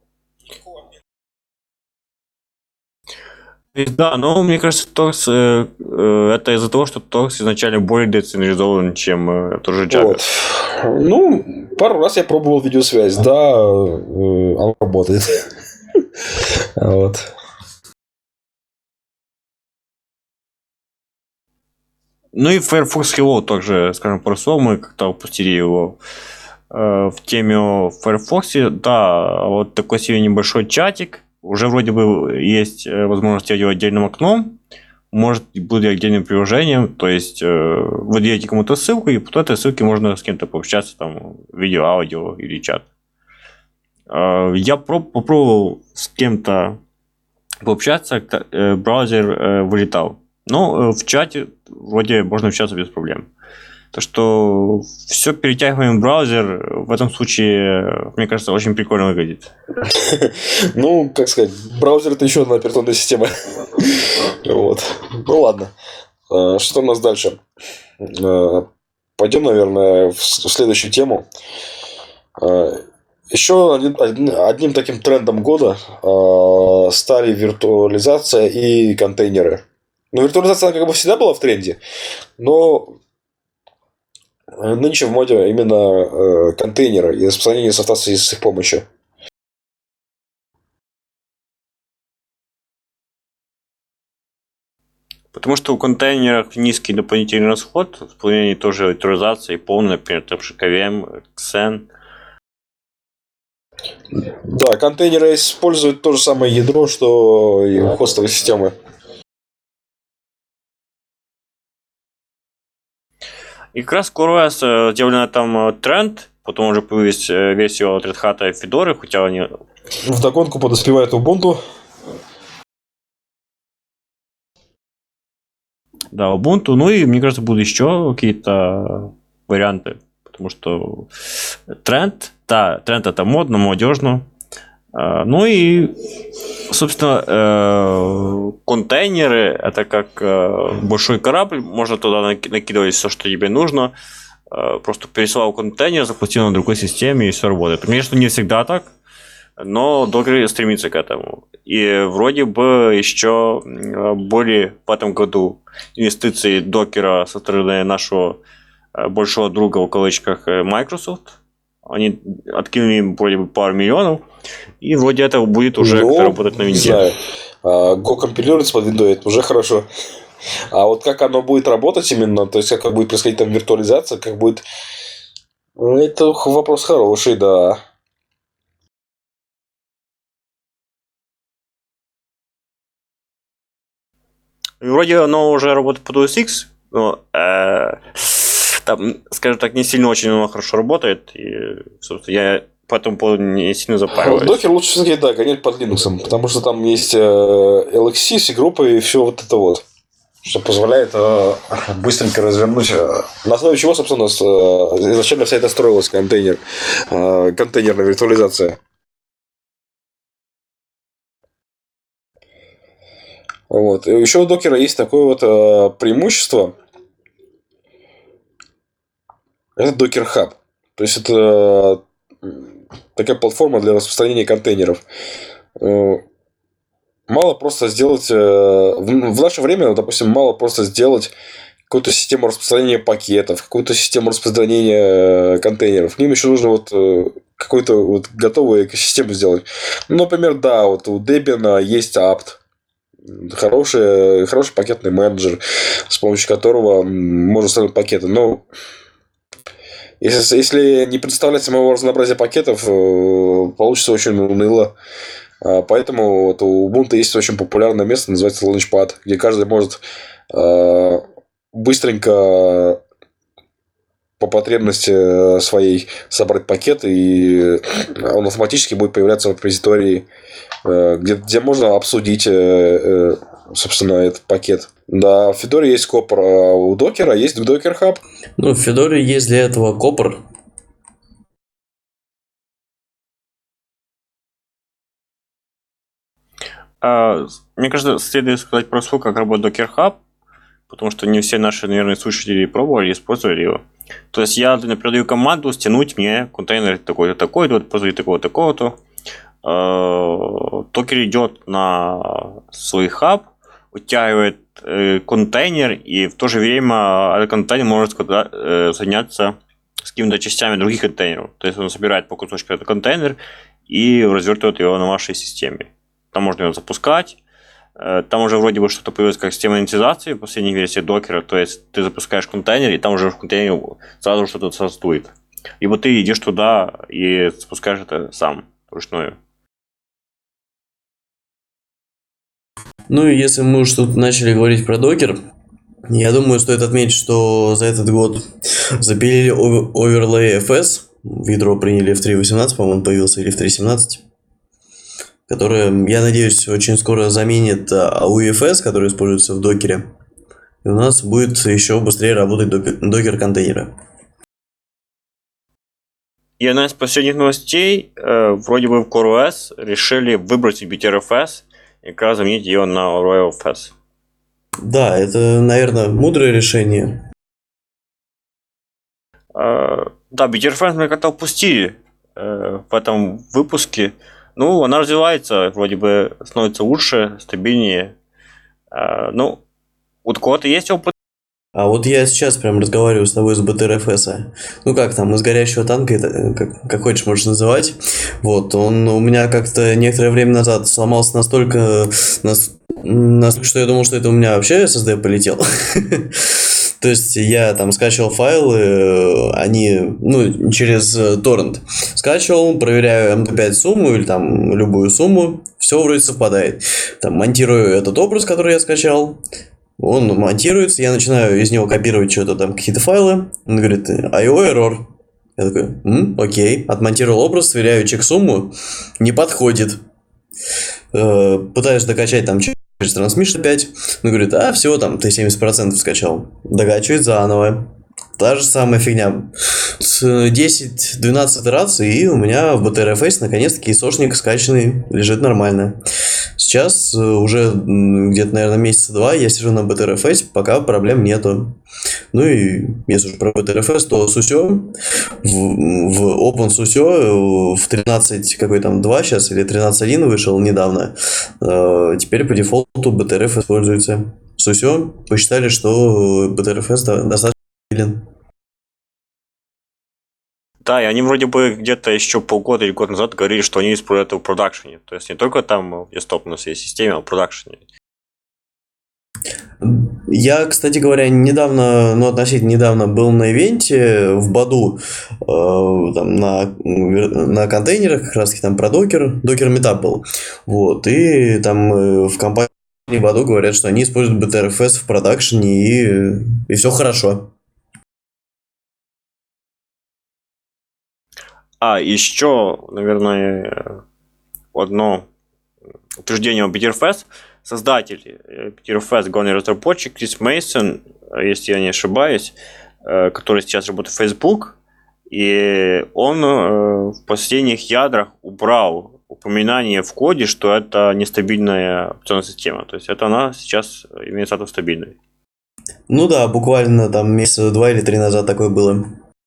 Да, но мне кажется, Торкс это из-за того, что Торкс изначально более децентрализован, чем тот же Jabber. Вот. Ну, пару раз я пробовал видеосвязь, да, она работает. Вот. Ну и Firefox Hello также, скажем, пару слов, мы как-то упустили его в теме о Firefox. Да, вот такой себе небольшой чатик. Уже вроде бы есть возможность сделать его отдельным окном. Может быть отдельным приложением. То есть вы даете кому-то ссылку, и по этой ссылке можно с кем-то пообщаться, там, видео, аудио или чат. Я попробовал с кем-то пообщаться, браузер вылетал. Но в чате вроде можно общаться без проблем. Так что все перетягиваем в браузер. В этом случае, мне кажется, очень прикольно выглядит. Ну, как сказать, браузер — это еще одна операционная система. Вот. Ну ладно. Что у нас дальше? Пойдем, наверное, в следующую тему. Еще одним таким трендом года стали виртуализация и контейнеры. Ну, виртуализация, она как бы всегда была в тренде, но нынче в моде именно контейнеры и распространение софта с их помощью. Потому что у контейнеров низкий дополнительный расход, в исполнении тоже виртуализации полной, например, там KVM, Xen. Да, контейнеры используют то же самое ядро, что и хостовые системы. И как раз CoreOS сделали там тренд, потом уже появились версии от Red Hat и Fedora, хотя они... Вдогонку подоспевает Ubuntu. Да, Ubuntu, ну и, мне кажется, будут еще какие-то варианты, потому что тренд это модно, молодежно. Ну и, собственно, контейнеры — это как большой корабль, можно туда накидывать все, что тебе нужно, просто пересылал контейнер, запустил на другой системе, и все работает. Конечно, не всегда так, но Docker стремится к этому. И вроде бы еще были в этом году инвестиции докера со стороны нашего большого друга в кавычках Microsoft. Они откинули им вроде бы пару миллионов, и вроде это будет уже как-то работать на винде. Не знаю. Go компилируется под виндой, это уже хорошо. А вот как оно будет работать именно, то есть как будет происходить там виртуализация, как будет... Это вопрос хороший, да. И вроде оно уже работает под OS X, но там, скажем так, не сильно очень оно хорошо работает, и, собственно, я по этому поводу не сильно запариваюсь. Докер лучше все-таки, да, гонять под Linux, потому что там есть LXC, группы и все вот это вот, что позволяет быстренько развернуть, на основе чего, собственно, изначально вся это строилась, контейнерная виртуализация. Вот. И еще у докера есть такое вот преимущество. Это Docker Hub. То есть это такая платформа для распространения контейнеров. Мало просто сделать... В наше время, допустим, мало просто сделать какую-то систему распространения пакетов, какую-то систему распространения контейнеров. К ним еще нужно вот какую-то вот готовую экосистему сделать. Ну, например, да, вот у Debian есть apt. Хороший пакетный менеджер, с помощью которого можно ставить пакеты. Но если не представлять самого разнообразия пакетов, получится очень уныло. Поэтому вот у Ubuntu есть очень популярное место, называется Launchpad, где каждый может быстренько по потребности своей собрать пакет, и он автоматически будет появляться в репозитории, где можно обсудить, собственно, этот пакет. Да, в Fedora есть Copr, а у Docker есть Docker Hub. Ну, в Fedora есть для этого Copr. Мне кажется, следует сказать про то, как работает Docker Hub, потому что не все наши, наверное, слушатели пробовали и использовали его. То есть я, например, даю команду стянуть мне контейнер такой-то, такой-то, позови такого-то, такого-то. Докер идет на свой хаб, утягивает контейнер, и в то же время этот контейнер может соединяться с какими-то частями других контейнеров. То есть он собирает по кусочку этот контейнер и развертывает его на вашей системе. Там можно его запускать, Там уже вроде бы что-то появилось как система инициализации в последней версии докера, то есть ты запускаешь контейнер, и там уже в контейнере сразу что-то существует. И вот ты идешь туда и запускаешь это сам, вручную. Ну и если мы уж тут начали говорить про докер, я думаю, стоит отметить, что за этот год запилили Overlay FS, в ядро приняли в 3.18, по-моему, появился, или в 3.17, который, я надеюсь, очень скоро заменит UEFS, который используется в докере. И у нас будет еще быстрее работать докер-контейнеры. И одна из последних новостей, вроде бы в CoreOS решили выбросить BTRFS и как раз заменить ее на RoyalFS. Да, это, наверное, мудрое решение. Да, BTRFS мы как-то упустили в этом выпуске. Ну, она развивается, вроде бы становится лучше, стабильнее. Ну, у кого-то есть опыт. А вот я сейчас прям разговариваю с тобой с BTRFS. Ну как там, из горящего танка, это, как хочешь можешь называть. Вот, он у меня как-то некоторое время назад сломался настолько, что я думал, что это у меня вообще SSD полетел. То есть я там скачивал файлы, они, ну, через торрент скачивал, проверяю MD5 сумму или там любую сумму, все вроде совпадает. Там монтирую этот образ, который я скачал, он монтируется, я начинаю из него копировать что-то там, какие-то файлы, он говорит, IO error. Я такой, окей, отмонтировал образ, сверяю чек-сумму, не подходит. Пытаюсь докачать там через Transmission опять, он говорит, все, там, ты 70% скачал. Докачивает заново. Та же самая фигня. 10-12 раз, и у меня в BTRFS наконец-таки сошник скачанный лежит нормально. Сейчас уже где-то, наверное, месяца 2 я сижу на BTRFS, пока проблем нету. Ну и если уж про BTRFS, то SUSE в OpenSUSE в 13, какой там 2 сейчас, или 13.1 вышел недавно. Теперь по дефолту BTRF используется. SUSE посчитали, что BTRFS достаточно стабилен. Да, и они вроде бы где-то еще полгода или год назад говорили, что они используют это в продакшене. То есть не только там в десктопной своей системе, а в продакшене. Я, кстати говоря, недавно, ну относительно недавно был на ивенте в Баду, там на контейнерах, как раз таки там про докер метап был. Вот, и там в компании Баду говорят, что они используют BTRFS в продакшене, и все хорошо. Еще, наверное, одно утверждение о BTRFS. Создатель BTRFS, главный разработчик Крис Мейсон, если я не ошибаюсь, который сейчас работает в Facebook, и он в последних ядрах убрал упоминание в коде, что это нестабильная операционная система. То есть это она сейчас имеет статус стабильной. Ну да, буквально там месяца 2 или 3 назад такое было.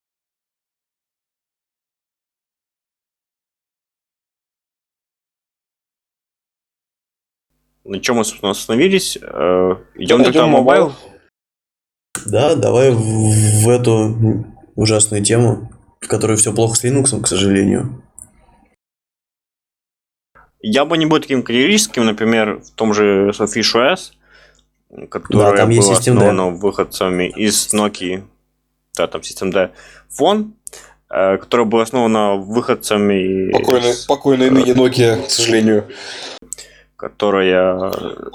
На чем мы, собственно, остановились? Идем тогда в мобайл? Да, давай в эту ужасную тему, в которой все плохо с Linux, к сожалению. Я бы не был таким категорическим, например, в том же Surface OS, которая там есть была System D. основана выходцами из Nokia, да, там System D Phone, которая была основана выходцами Покойной ныне Nokia, к сожалению. Которая...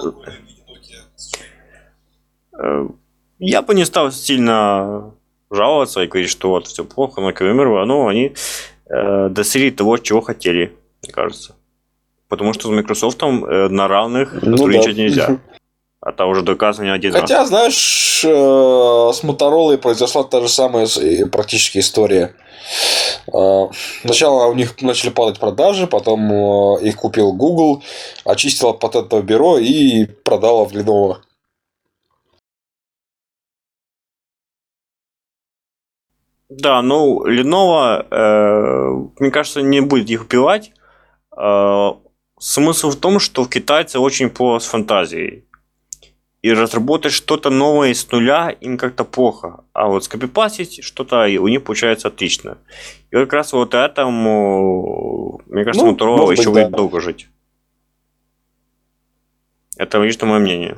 Я бы не стал сильно жаловаться и говорить, что вот все плохо, Nokia умерла, но они достигли того, чего хотели, мне кажется. Потому что с Microsoft на равных сотрудничать нельзя. Это уже доказано не один раз. Хотя, знаешь, с Motorola произошла та же самая практически история. Сначала у них начали падать продажи, потом их купил Google, очистила патентное бюро и продала в Lenovo. Да, ну, Lenovo, мне кажется, не будет их убивать. Смысл в том, что китайцы очень плохо с фантазией. И разработать что-то новое с нуля им как-то плохо. А вот скопипастить что-то у них получается отлично. И как раз вот этому, мне кажется, Motorola еще будет долго жить. Это лично мое мнение.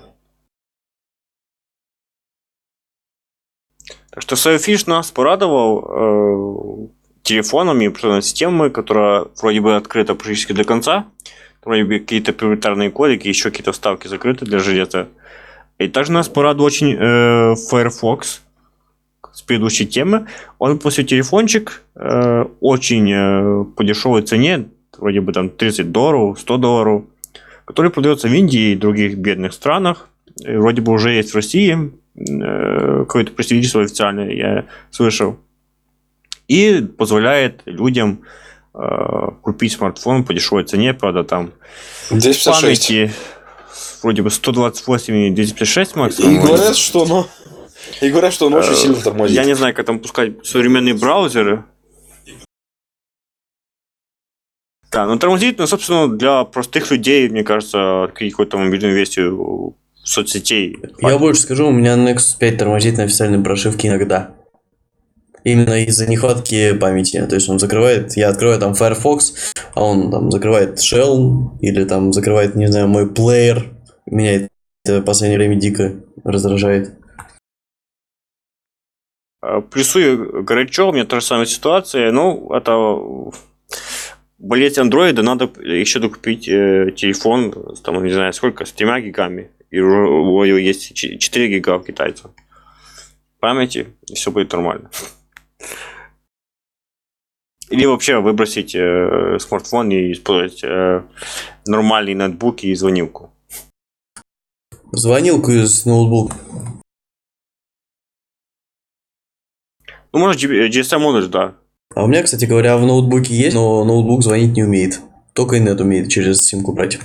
Так что Firefish нас порадовал телефонами и операционной системой, которая вроде бы открыта практически до конца. Вроде бы какие-то приоритарные кодики, еще какие-то вставки закрыты для железа. И также нас порадовал очень Firefox с предыдущей темы. Он выпустил телефончик очень по дешевой цене, вроде бы там $30, $100, который продается в Индии и других бедных странах. И вроде бы уже есть в России какое-то представительство официальное, я слышал. И позволяет людям купить смартфон по дешевой цене, правда, там 256. памяти вроде бы 128 и 256 максимум. И говорят, что он очень сильно тормозит. Я не знаю, как там пускать современные браузеры. Да, но тормозит, но, собственно, для простых людей, мне кажется, открыть какую-то мобильную версию соцсетей. Я больше скажу, у меня Nexus 5 тормозит на официальной прошивке иногда. Именно из-за нехватки памяти. То есть он закрывает, я открываю там Firefox, а он там закрывает Shell, или там закрывает, не знаю, мой плеер. Меня это в последнее время дико раздражает. Плюсую горячо, у меня та же самая ситуация. Ну, это болеть андроида, надо еще докупить телефон, там, не знаю, сколько, с 3 гигами. И у него есть 4 гига у китайцев памяти, и все будет нормально. Или вообще выбросить смартфон и использовать нормальный ноутбук и звонилку. Звонилку из ноутбука. Ну, может, GSM Monitor, да. А у меня, кстати говоря, в ноутбуке есть, но ноутбук звонить не умеет. Только инет умеет через симку брать.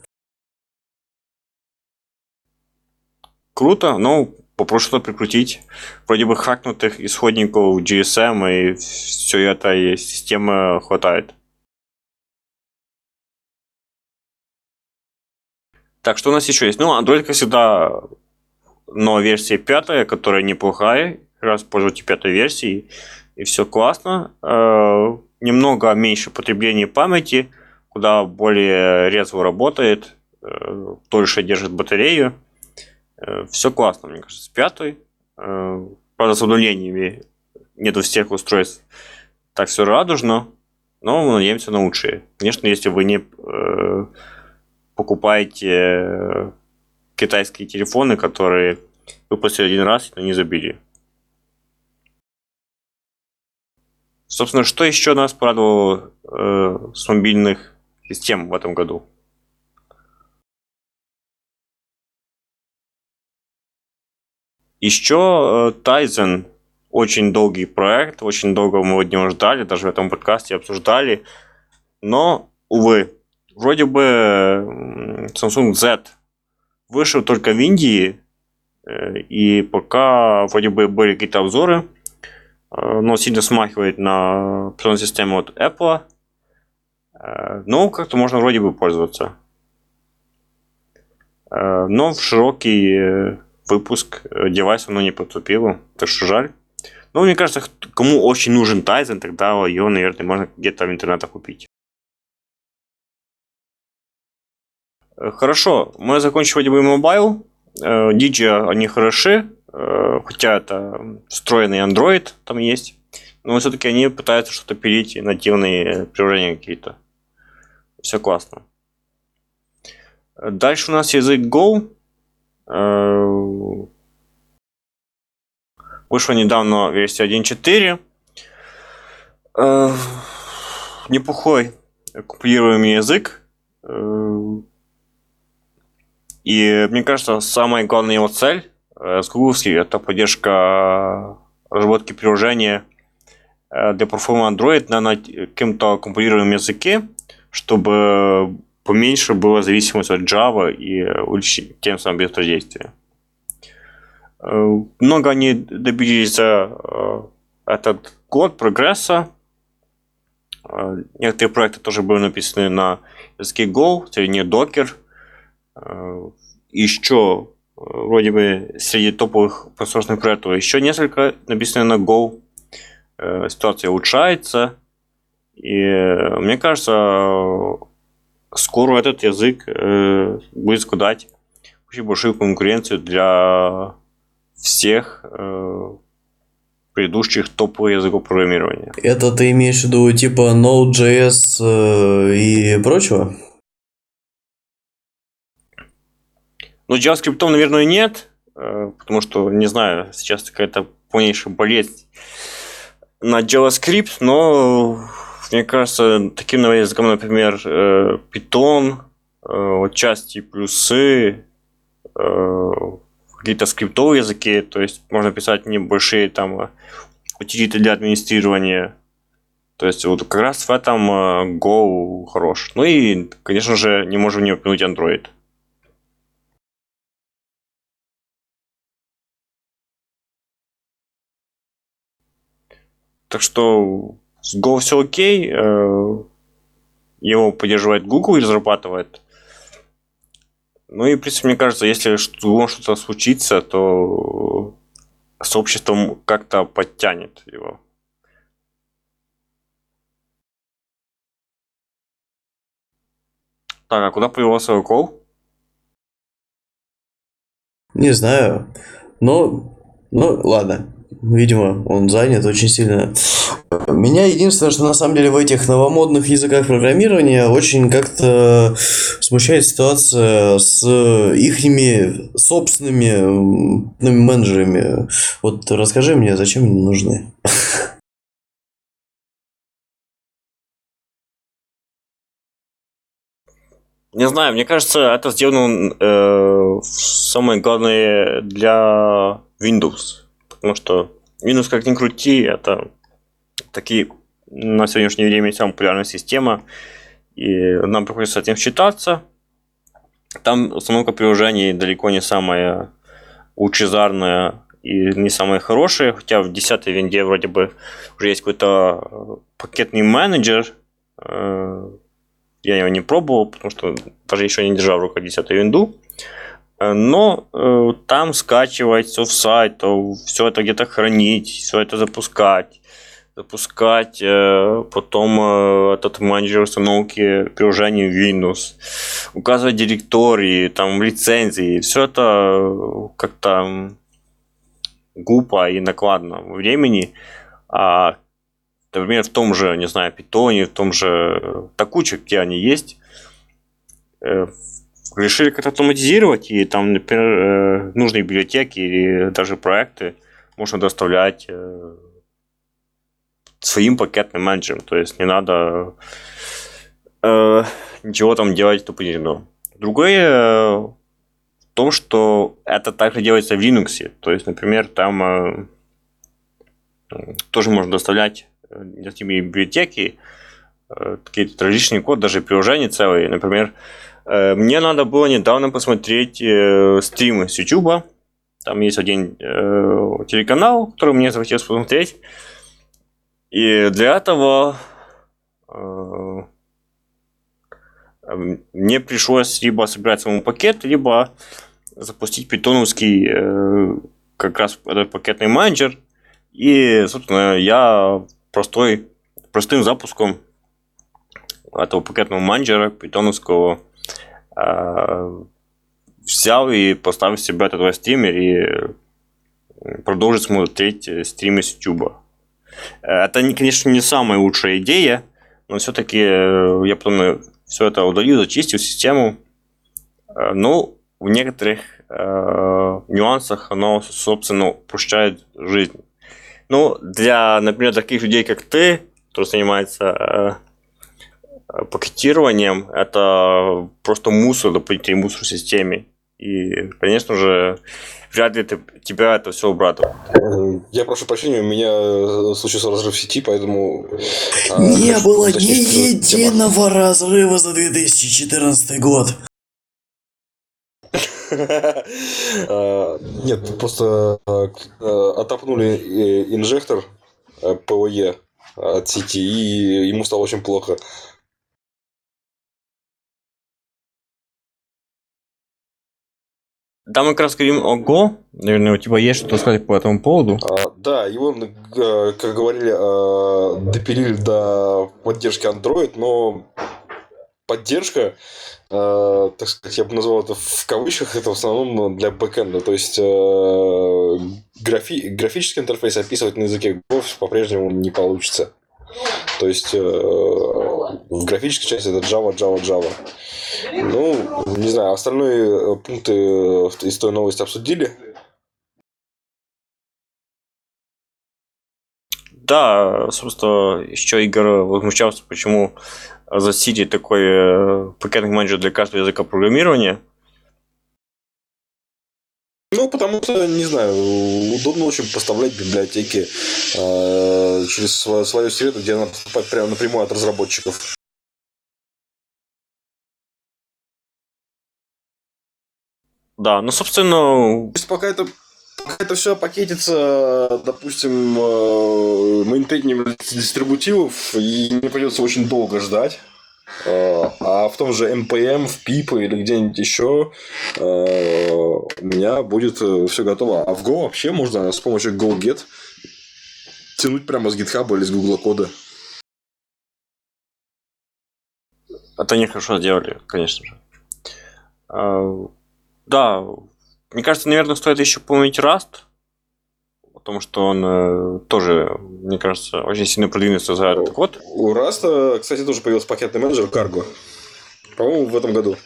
Круто, но попрошу что прикрутить. Вроде бы хакнутых исходников GSM и все это, и системы хватает. Так, что у нас еще есть? Ну, Android, как всегда, новая версия 5, которая неплохая. Как раз пользуйтесь 5 версией, и все классно. Немного меньше потребления памяти, куда более резво работает, дольше держит батарею. Все классно, мне кажется, с 5. Правда, с обновлениями нету всех устройств. Так все радужно, но мы надеемся на лучшее. Конечно, если вы не покупаете китайские телефоны, которые выпустили один раз и не забили. Собственно, что еще нас порадовало с мобильных систем в этом году? Еще Tizen. Очень долгий проект, очень долго мы от него ждали, даже в этом подкасте обсуждали. Но, увы, вроде бы Samsung Z вышел только в Индии, и пока вроде бы были какие-то обзоры, но сильно смахивает на операционную систему от Apple. Но как-то можно вроде бы пользоваться. Но в широкий выпуск девайс оно не поступило, так что жаль. Но мне кажется, кому очень нужен Tizen, тогда ее, наверное, можно где-то в интернете купить. Хорошо, мы закончили вроде бы Mobile. Digi, они хороши, хотя это встроенный Android там есть. Но все-таки они пытаются что-то пилить, нативные приложения какие-то. Все классно. Дальше у нас язык Go. Вышла недавно версия 1.4. Неплохой компилируемый язык. И мне кажется, самая главная его цель с гугловской — это поддержка разработки приложения для платформы Android на каком-то компилируемом языке, чтобы поменьше была зависимость от Java и увеличить тем самым быстродействие. Много они добились за этот год прогресса. Некоторые проекты тоже были написаны на языке Go, среди них Docker. Еще вроде бы среди топовых open-source проектов еще несколько написаны на Go. Ситуация улучшается. И мне кажется, скоро этот язык будет скудать. очень большую конкуренцию для всех предыдущих топовых языков программирования. Это ты имеешь в виду типа Node.js и прочего? Ну, JavaScript, наверное, нет, потому что, не знаю, сейчас какая-то полнейшая болезнь на JavaScript, но мне кажется, таким языком, например, Python, отчасти плюсы, какие-то скриптовые языки, то есть можно писать небольшие там утилиты для администрирования. То есть вот как раз в этом Go хорош. Ну и, конечно же, не можем не упомянуть Android. Так что с Go все окей. Его поддерживает Google и разрабатывает. Ну и, в принципе, мне кажется, если что-то случится, то сообщество как-то подтянет его. Так, а куда появился Go? Не знаю. Но, ну, ладно. Видимо, он занят очень сильно. Меня единственное, что на самом деле в этих новомодных языках программирования очень как-то смущает ситуация с ихними собственными менеджерами. Вот расскажи мне, зачем они нужны? Не знаю, мне кажется, это сделано самое главное для Windows. Потому что Windows, как ни крути, это такие на сегодняшнее время самая популярная система. И нам приходится с этим считаться. Там установка приложений далеко не самая лучезарная и не самая хорошая. Хотя в 10-й винде вроде бы уже есть какой-то пакетный менеджер. Я его не пробовал, потому что даже еще не держал в руках 10-ю винду. Но там скачивать все в сайт, все это где-то хранить, все это запускать, потом этот менеджер установки приложений в Windows, указывать директории, там лицензии, все это как-то глупо и накладно времени. Например, в том же, не знаю, Python, в том же Такуче, где они есть, решили как-то автоматизировать, и там, например, нужные библиотеки или даже проекты можно доставлять своим пакетным менеджером. То есть не надо ничего там делать дополнительно. Другое в том, что это также делается в Linux. То есть, например, там тоже можно доставлять библиотеки, какие-то различные код, даже приложения целые. Например, мне надо было недавно посмотреть стримы с YouTube. Там есть один телеканал, который мне захотелось посмотреть. И для этого мне пришлось либо собирать самому пакет, либо запустить питоновский как раз этот пакетный менеджер. И, собственно, я простым запуском этого пакетного менеджера питоновского взял и поставил себе этот стример и продолжить смотреть стримы с YouTube. Это, конечно, не самая лучшая идея, но все-таки я потом все это удалил, зачистил систему. Но в некоторых нюансах оно, собственно, упрощает жизнь. Ну, для, например, таких людей, как ты, кто занимается пакетированием, это просто мусор, дополнительный мусор в системе. И, конечно же, вряд ли тебя это все обрадует. Я прошу прощения, у меня случился разрыв сети, поэтому... Не было ни единого разрыва за 2014 год. Нет, просто отопнули инжектор PoE от сети, и ему стало очень плохо. Да, мы как раз говорим о Go. Наверное, у тебя есть что сказать по этому поводу? Да, его, как говорили, допилили до поддержки Android, но поддержка, так сказать, я бы назвал это в кавычках, это в основном для бэкэнда. То есть графический интерфейс описывать на языке Go по-прежнему не получится. То есть в графической части это Java, Java, Java. Ну, не знаю, остальные пункты из той новости обсудили. Да, собственно, еще Игорь возмущался, почему за City такой пакетный менеджер для каждого языка программирования. Ну, потому что, не знаю, удобно очень поставлять библиотеки через свою среду, где она поступает прямо напрямую от разработчиков. Да, ну, собственно, То есть, пока это все пакетится, допустим, мейнтейнером дистрибутивов, и мне придется очень долго ждать. А в том же NPM, в PIP или где-нибудь еще у меня будет все готово. А в Go вообще можно с помощью GoGet тянуть прямо с GitHub или с Google кода. это они хорошо сделали, конечно же. Да, мне кажется, наверное, стоит еще упомянуть Rust, потому что он тоже, мне кажется, очень сильно продвинулся за этот год. У Rust, кстати, тоже появился пакетный менеджер Cargo. По-моему, в этом году.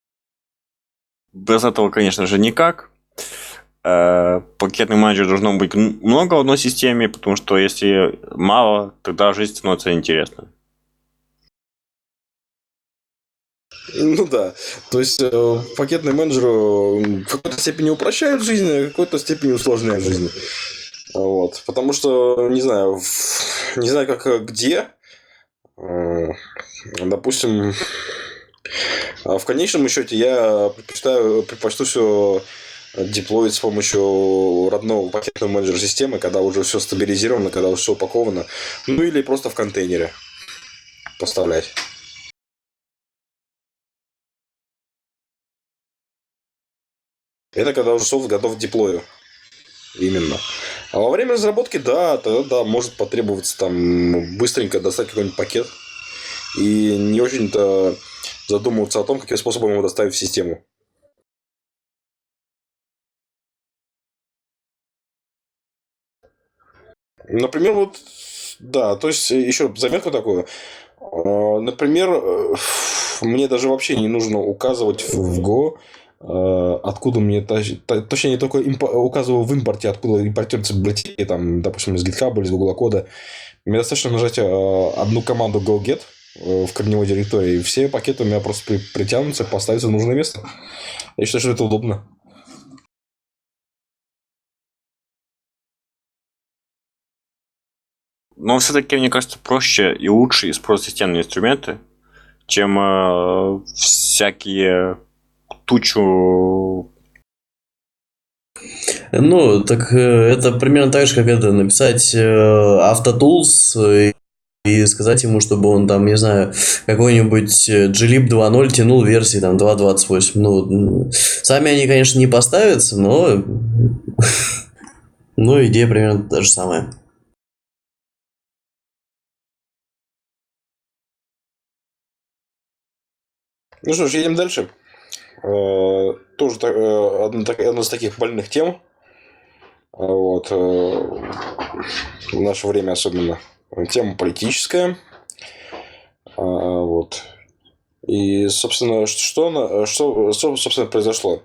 Без этого, конечно же, никак. Пакетный менеджер должно быть много в одной системе, потому что если мало, тогда жизнь становится интересной. Ну да. То есть пакетный менеджер в какой-то степени упрощает жизнь, а в какой-то степени усложняет жизнь. Вот. Потому что, не знаю, как где. Допустим, в конечном счете я предпочту все деплоить с помощью родного пакетного менеджера системы, когда уже все стабилизировано, когда уже все упаковано. Ну или просто в контейнере поставлять. Это когда уже софт готов к деплою. Именно. А во время разработки, да, тогда да, может потребоваться там быстренько достать какой-нибудь пакет и не очень-то задумываться о том, каким способом его доставить в систему. Например, вот, да, то есть еще заметку такую. Например, мне даже вообще не нужно указывать в Go, откуда мне точнее, я только указываю в импорте, откуда импортируются библиотеки, там, допустим, из GitHub или из Google кода. Мне достаточно нажать одну команду GoGet в корневой директории, и все пакеты у меня просто притянутся, поставятся в нужное место. Я считаю, что это удобно. Но все-таки, мне кажется, проще и лучше использовать системные инструменты, чем всякие тучу. Ну, так это примерно так же, как это написать автотулс и сказать ему, чтобы он там, не знаю, какой-нибудь glib 2.0 тянул версии там 2.28. Ну, сами они, конечно, не поставятся, но ну, идея примерно та же самая. Ну что ж, едем дальше. Тоже одна из таких больных тем. Вот. В наше время особенно. Тема политическая. Вот. И, собственно, что собственно, произошло?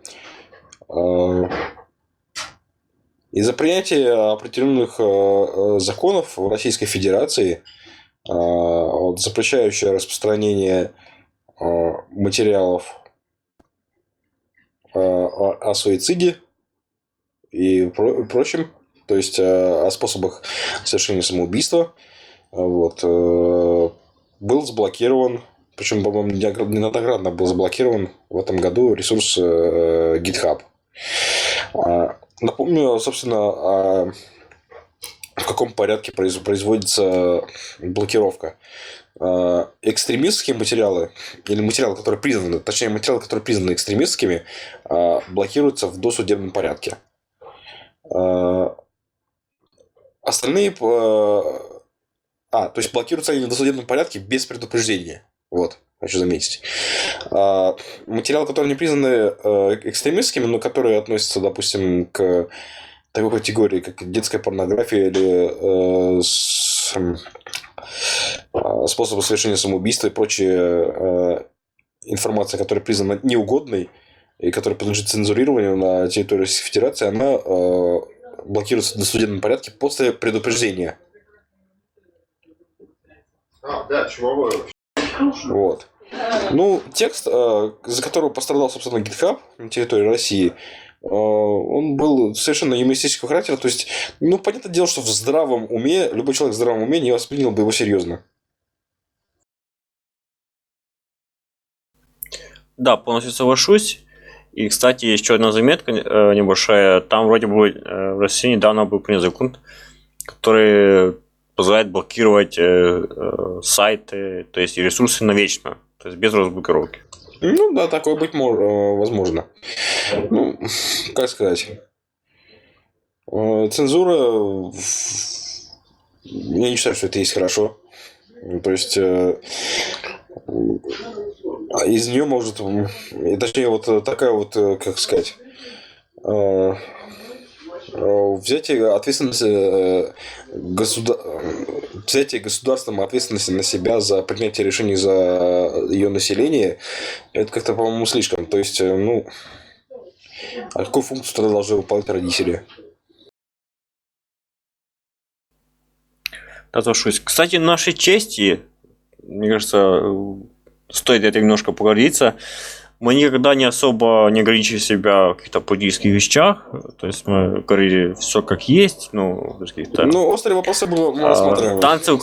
Из-за принятия определенных законов в Российской Федерации, запрещающих распространение материалов о суициде и прочем, то есть о способах совершения самоубийства, вот, был заблокирован, причем, по-моему, неоднократно был заблокирован в этом году ресурс GitHub. Напомню, собственно, в каком порядке производится блокировка. Экстремистские материалы или материалы, которые признаны, точнее материалы, которые признаны экстремистскими, блокируются в досудебном порядке. Остальные, то есть блокируются они в досудебном порядке без предупреждения. Вот. хочу заметить. Материалы, которые не признаны экстремистскими, но которые относятся, допустим, к такой категории, как детская порнография или способы совершения самоубийства и прочая информация, которая признана неугодной и которая подлежит цензурированию на территории Российской Федерации, она блокируется в досудебном порядке после предупреждения. Да, чумовое. Вот. Ну, текст, за которого пострадал, собственно, GitHub на территории России, он был совершенно юмористического характера. То есть, ну, понятное дело, что в здравом уме, любой человек в здравом уме не воспринял бы его серьезно. Да, полностью соглашусь. И, кстати, еще одна заметка небольшая. Там вроде бы в России недавно был принят закон, который позволяет блокировать сайты, то есть и ресурсы навечно, то есть без разблокировки. Ну да, такое быть возможно. Ну, как сказать. Цензура, я не считаю, что это есть хорошо. То есть из нее может, точнее, вот такая вот, как сказать, взятие ответственности взятие государством ответственности на себя за принятие решений за ее население, это как-то, по-моему, слишком. То есть, ну, а какую функцию тогда должны выполнять родители? Да, соглашусь. Кстати, нашей чести, мне кажется, стоит это немножко погордиться. Мы никогда не особо не ограничили себя в каких-то политических вещах. То есть мы говорили все как есть. Ну, ну острые вопросы мы рассматриваем.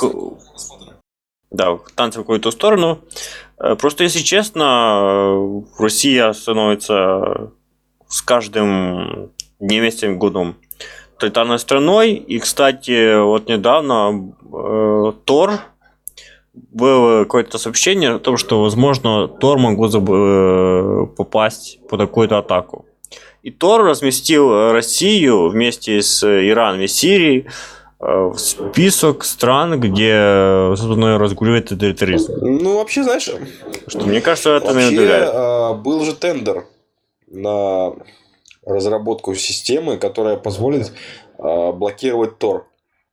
Танцы в какую-то сторону. Просто, если честно, Россия становится с каждым днем, месяцем, годом тоталитарной страной. И, кстати, вот недавно Тор было какое-то сообщение о том, что, возможно, Тор могло попасть под какую-то атаку. И Тор разместил Россию вместе с Ираном и Сирией в список стран, где, собственно, разгуливает тоталитаризм. Ну, вообще, знаешь, что, мне кажется, это вообще, не удивляет. Был же тендер на разработку системы, которая позволит блокировать Тор.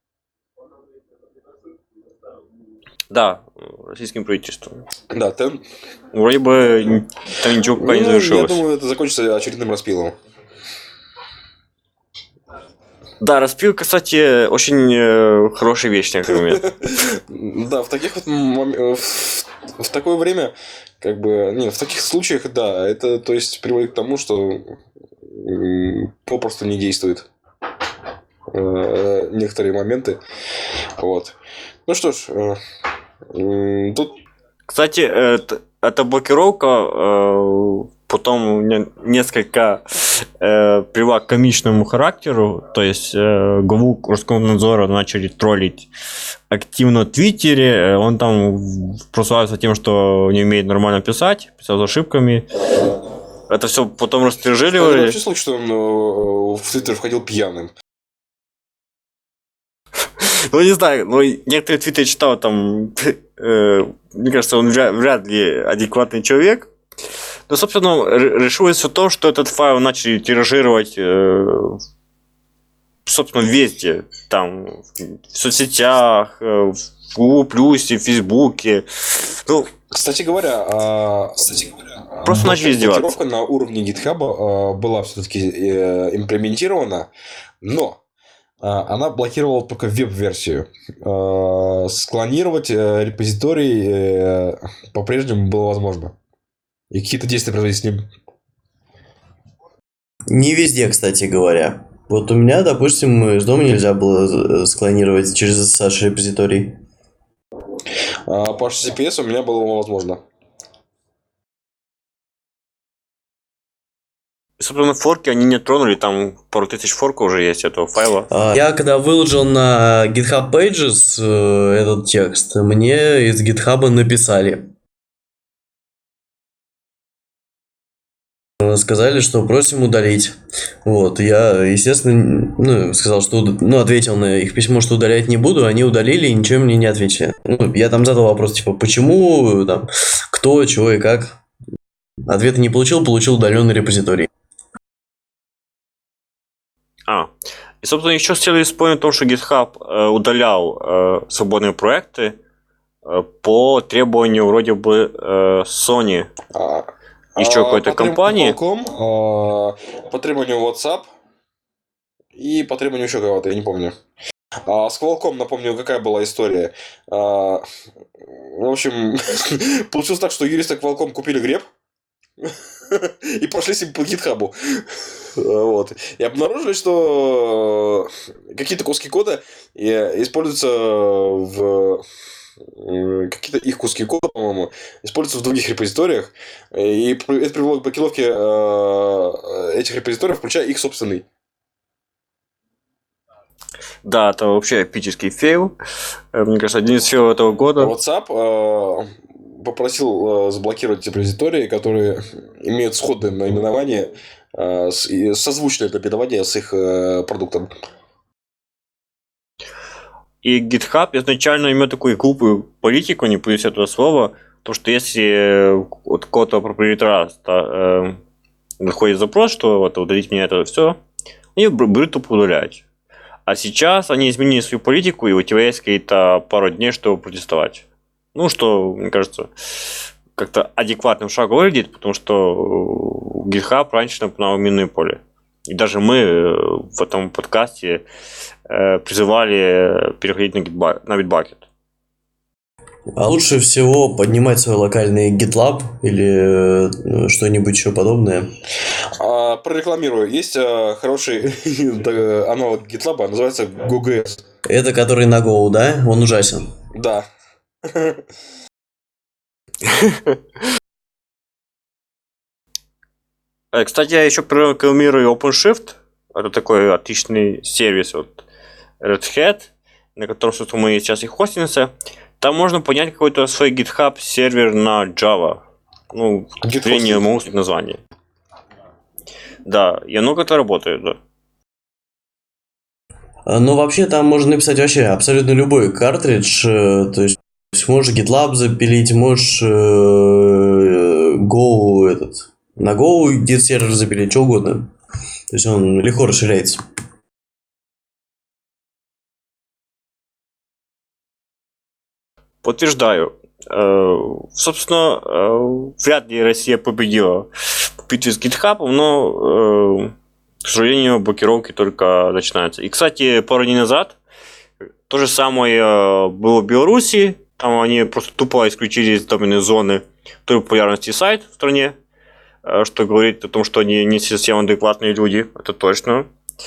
Да, российским правительством. Да, вроде бы там ничего пока не завершилось. Я думаю, это закончится очередным распилом. Да, распил, кстати, очень хорошая вещь, на момент. Да, в таких вот в такое время, как бы, не, в таких случаях, да, это, то есть, приводит к тому, что попросту не действует некоторые моменты. Вот. Ну что ж, тут... Кстати, эта блокировка потом несколько привела к комичному характеру. То есть главу Роскомнадзора начали троллить активно в Твиттере. Он там прославился тем, что не умеет нормально писать, писал с ошибками. Это все потом растяжеливали. Я вообще слышал, что он в Твиттер входил пьяным. Ну, не знаю, но некоторые твиты я читал, там, мне кажется, он вряд ли адекватный человек. Но, собственно, решилось все то, что этот файл начали тиражировать, собственно, везде. Там, в соцсетях, в Google+, в Фейсбуке. Ну, Кстати говоря, просто начали издеваться. Блокировка на уровне GitHub была все-таки имплементирована, но она блокировала только веб-версию. Склонировать репозиторий по-прежнему было возможно. И какие-то действия проводить с ним. Не везде, кстати говоря. Вот у меня, допустим, из дома нельзя было склонировать через SSH репозиторий. По HTTPS у меня было возможно. Собственно, форки они не тронули, там пару тысяч форков уже есть этого файла. Я когда выложил на GitHub Pages этот текст, мне из GitHub написали. Сказали, что просим удалить. Вот, я, естественно, сказал, что, ответил на их письмо, что удалять не буду, они удалили и ничего мне не ответили. Я там задал вопрос, типа, почему, там, Кто, чего и как. Ответа не получил, получил удаленный репозиторий. И, собственно, еще хотели вспомнить о том, что GitHub удалял свободные проекты по требованию вроде бы Sony. Еще какой-то компании. По требованию WhatsApp и по требованию еще кого-то, я не помню. С Qualcomm, напомню, какая была история. В общем, получилось так, что юристы Qualcomm купили греб и пошли себе по GitHub. Вот. И обнаружили, что какие-то куски кода используются в... Какие-то их куски кода, по-моему, используются в других репозиториях. И это привело к блокировке этих репозиториев, включая их собственный. Да, это вообще эпический фейл. Мне кажется, один из фейлов этого года. WhatsApp попросил заблокировать эти репозитории, которые имеют сходное наименование, созвучное наименование с их продуктом. И GitHub изначально имел такую глупую политику, не боюсь этого слова, то что если от какого-то проприетара находит запрос, что вот удалить мне это все, они берут тупо удалять. А сейчас они изменили свою политику, и у тебя есть какие-то пару дней, чтобы протестовать. Ну, что, мне кажется, как-то адекватным шагом выглядит, потому что GitHub раньше напоминал минное поле. И даже мы в этом подкасте призывали переходить на Bitbucket. А лучше всего поднимать свой локальный GitLab или что-нибудь еще подобное. Прорекламирую. Есть хороший аналог GitLab, называется GoGS. Это который на Go, да? Он ужасен. Да. Кстати, я еще прорекламирую OpenShift. Это такой отличный сервис от Red Hat, на котором, собственно, мы сейчас и хостимся. Там можно понять какой-то свой GitHub сервер на Java. Ну, к сожалению, могу сказать название. Да, и оно как-то работает, да. Ну, вообще, там можно написать вообще абсолютно любой картридж. То есть, можешь GitLab запилить, можешь Go на Go Git сервер запилить, что угодно. То есть, он легко расширяется. Подтверждаю. Собственно, вряд ли Россия победила в битве с GitHub, но, к сожалению, блокировки только начинаются. И, кстати, пару дней назад то же самое было в Беларуси. Там они просто тупо исключили из доменной зоны той популярности сайт в стране, что говорит о том, что они не совсем адекватные люди, это точно.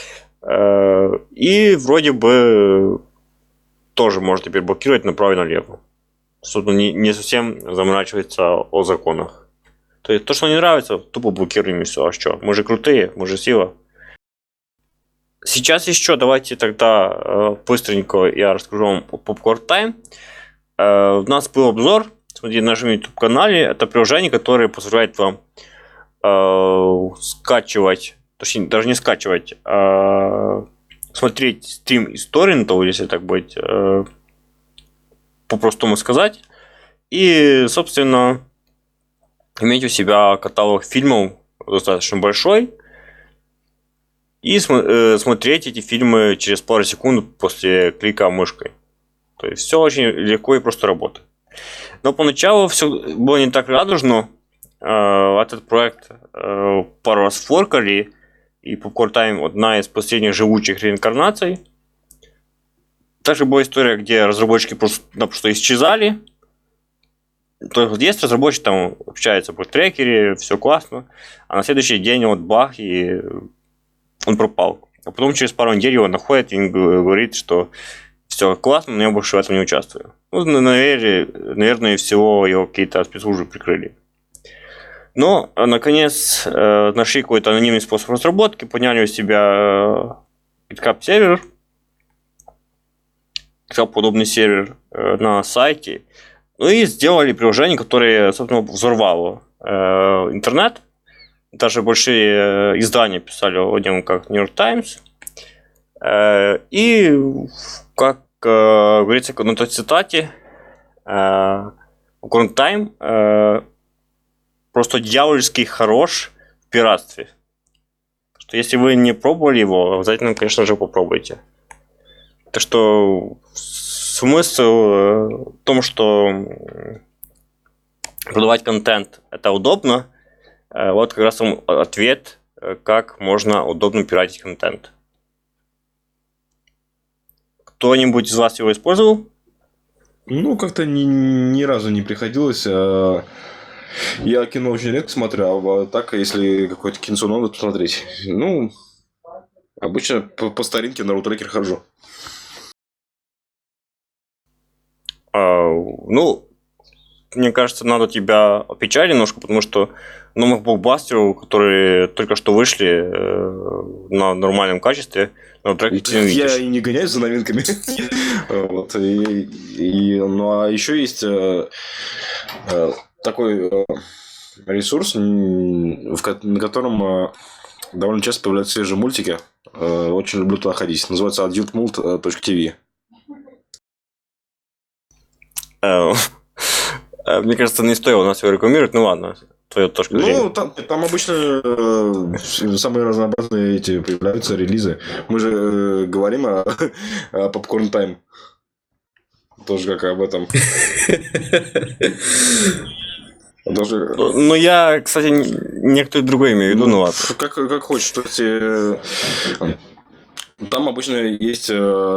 И вроде бы тоже можно теперь блокировать направо и налево. Собственно, не совсем заморачивается о законах. То есть, то, что не нравится, тупо блокируем и все. А что? Мы же крутые, мы же сила. Сейчас еще давайте тогда быстренько я расскажу вам о Popcorn Time. У нас был обзор, смотрите, на нашем YouTube-канале. Это приложение, которое позволяет вам скачивать, точнее, даже не скачивать, смотреть стрим из торрентов, если так быть, по-простому сказать. И, собственно, иметь у себя каталог фильмов достаточно большой. И смотреть эти фильмы через пару секунд после клика мышкой. То есть все очень легко и просто работает. Но поначалу все было не так радужно. Этот проект пару раз форкали. И Popcorn Time одна из последних живучих реинкарнаций. Также была история, где разработчики просто исчезали. То есть есть разработчик, там общается по трекере, все классно. А на следующий день вот бах, и он пропал. А потом через пару недель его находят и говорит, что все классно, но я больше в этом не участвую. Ну, наверное, всего его какие-то спецслужбы прикрыли. Но, наконец, нашли какой-то анонимный способ разработки, подняли у себя GitHub сервер, подобный сервер на сайте, ну и сделали приложение, которое, собственно, взорвало интернет. Даже большие издания писали о нем, как New York Times. И, как говорится на той цитате, Quarantine просто дьявольски хорош в пиратстве. Что если вы не пробовали его, обязательно, конечно же, попробуйте. Так что смысл в том, что продавать контент это удобно. Вот как раз вам ответ, как можно удобно пиратить контент. Кто-нибудь из вас его использовал? Ну, как-то ни разу не приходилось. Я кино очень редко смотрю, а так, если какое-то кинцо надо посмотреть. Ну, обычно по старинке на рутрекер хожу. Ну, мне кажется, надо тебя опечалить немножко, потому что новых блокбастеров, которые только что вышли на нормальном качестве, на рутрекере ты не увидишь. Я и не гоняюсь за новинками. Вот. Ну, а еще есть такой ресурс, на котором довольно часто появляются свежие мультики. Очень люблю туда ходить. Называется adultmult.tv. Мне кажется, не стоило у нас его рекламировать. Ну ладно, твоя точка зрения. Ну, там обычно самые разнообразные эти появляются релизы. Мы же говорим о Popcorn Time. Тоже как об этом. Даже... Ну, я, кстати, некоторые другое имею в виду, ну ладно. Как хочешь. То есть, там обычно есть...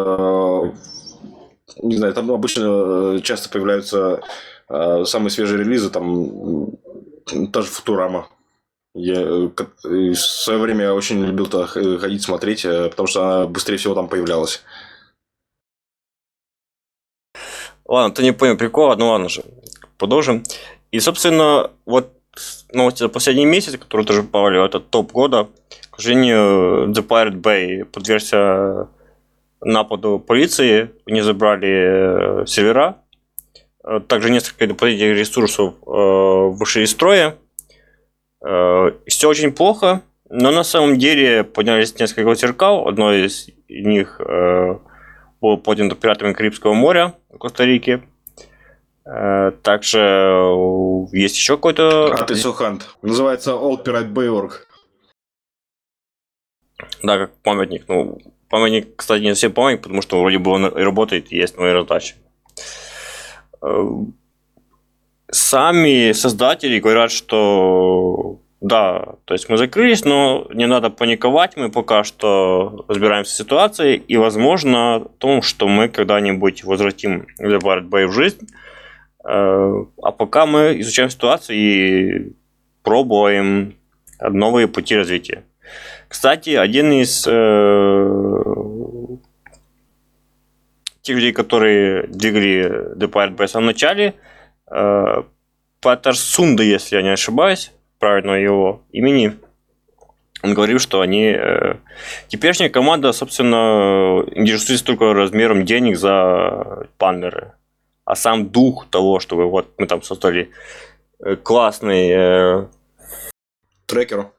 Не знаю, там обычно часто появляются самые свежие релизы, там та же Футурама. Я в свое время очень любил туда ходить, смотреть, потому что она быстрее всего там появлялась. Ладно, ты не понял прикола, ну ладно же, продолжим. И, собственно, вот новости за последний месяц, которые тоже попали в этот топ года, к сожалению, The Pirate Bay подвергся нападу полиции, они забрали сервера, также несколько дополнительных ресурсов вышли из строя. Все очень плохо, но на самом деле поднялись несколько зеркал, одно из них было поднято пиратами Карибского моря в Коста-Рике. Также есть еще какой-то... Abyssal Hunt. Называется Old Pirate Bay.org. Да, как памятник. Ну, памятник, кстати, не совсем памятник, потому что вроде бы он и работает, и есть новые раздачи. Сами создатели говорят, что да, то есть мы закрылись, но не надо паниковать, мы пока что разбираемся с ситуацией, и возможно в том, что мы когда-нибудь возвратим The Pirate Bay в жизнь, а пока мы изучаем ситуацию и пробуем новые пути развития. Кстати, один из тех людей, которые двигали The Pirate Bay в самом начале, Патер Сунда, если я не ошибаюсь, правильно его имени, он говорил, что они... Теперешняя команда, собственно, интересуется только размером денег за баннеры. А сам дух того, чтобы вот мы там создали классный... Трекер.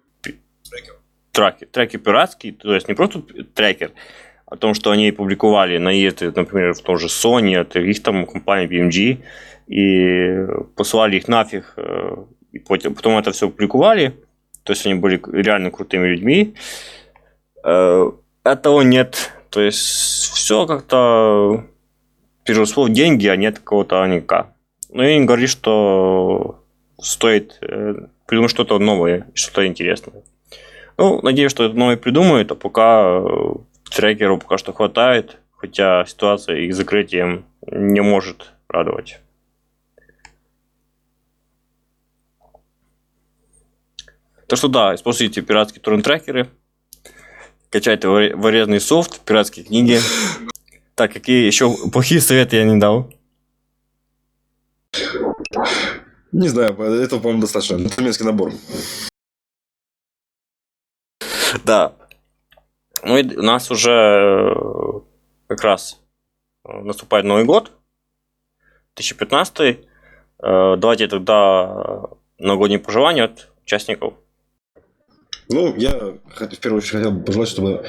Треки пиратские, то есть не просто трекер, о том, что они публиковали наезды, например, в том же Sony, от их там компании BMG, и послали их нафиг, и потом это все публиковали, то есть они были реально крутыми людьми. Этого нет, то есть все как-то переросло в деньги, а нет какого-то аника. Но я им говорю, что стоит придумать что-то новое, что-то интересное. Ну, надеюсь, что это новое придумают, а пока трекеру пока что хватает, хотя ситуация их закрытием не может радовать. Так что да, используйте пиратские торрент-трекеры, качайте вырезанный софт, пиратские книги. Так, какие еще плохие советы я не дал? Не знаю, этого, по-моему, достаточно. Джентльменский набор. Да. Ну и у нас уже как раз наступает Новый год, 2015. Давайте тогда новогодние пожелания от участников. Ну, я в первую очередь хотел бы пожелать, чтобы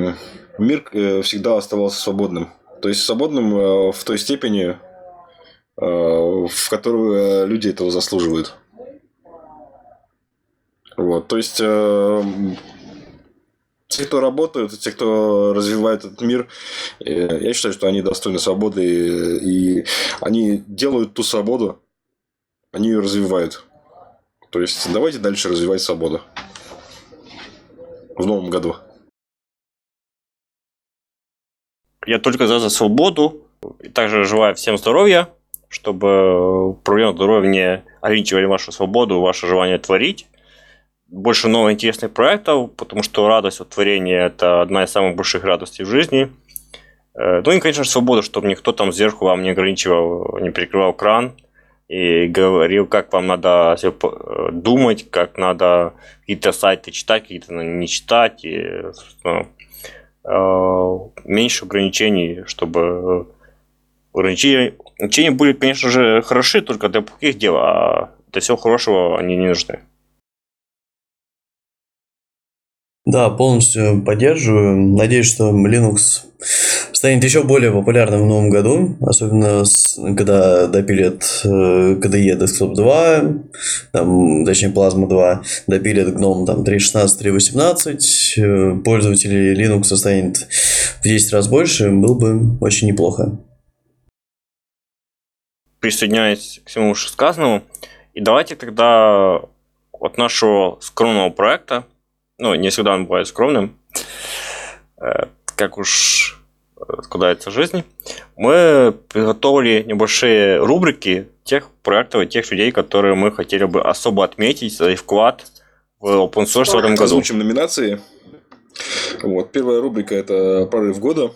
мир всегда оставался свободным. То есть свободным в той степени, в которую люди этого заслуживают. Вот, то есть те, кто работают, те, кто развивает этот мир, я считаю, что они достойны свободы, и они делают ту свободу, они ее развивают. То есть давайте дальше развивать свободу в новом году. Я только за свободу. И также желаю всем здоровья, чтобы проблемы здоровья не ограничивали вашу свободу, ваше желание творить. Больше новых интересных проектов, потому что радость от творения – это одна из самых больших радостей в жизни. Ну и, конечно же, свобода, чтобы никто там сверху вам не ограничивал, не перекрывал кран и говорил, как вам надо думать, как надо какие-то сайты читать, какие-то не читать. И, меньше ограничений, чтобы ограничения были, конечно же, хороши только для плохих дел, а для всего хорошего они не нужны. Да, полностью поддерживаю. Надеюсь, что Linux станет еще более популярным в новом году, особенно когда допилят KDE Desktop 2, там, точнее Plasma 2, допилят GNOME там 3.16, 3.18, пользователей Linux станет в 10 раз больше, было бы очень неплохо. Присоединяюсь к всему вышесказанному. И давайте тогда от нашего скромного проекта, ну, не всегда он бывает скромным, как уж складывается жизнь, мы приготовили небольшие рубрики тех проектов и тех людей, которые мы хотели бы особо отметить за их вклад в open source в этом году. Озвучим номинации. Вот. Первая рубрика – это прорыв года.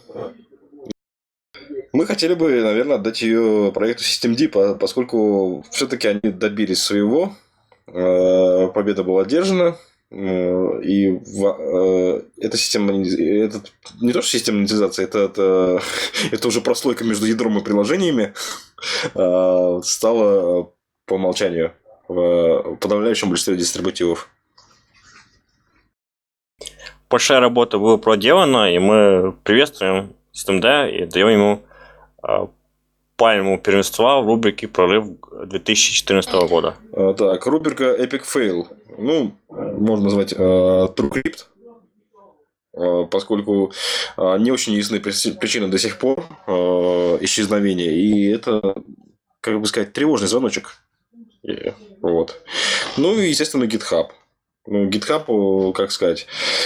Мы хотели бы, наверное, отдать ее проекту Systemd, поскольку все-таки они добились своего. Победа была одержана. И эта система, это не то, что система монетизации, это уже прослойка между ядром и приложениями стала по умолчанию в подавляющем большинстве дистрибутивов. Большая работа была проделана, и мы приветствуем Systemd и даем ему пальму первенства в рубрике «Прорыв 2014 года». Так, рубрика Epic Fail. Ну, можно назвать TrueCrypt, поскольку не очень ясны причины до сих пор исчезновения. И это, как бы сказать, тревожный звоночек. Вот. Ну и, естественно, GitHub. Ну, GitHub, как сказать,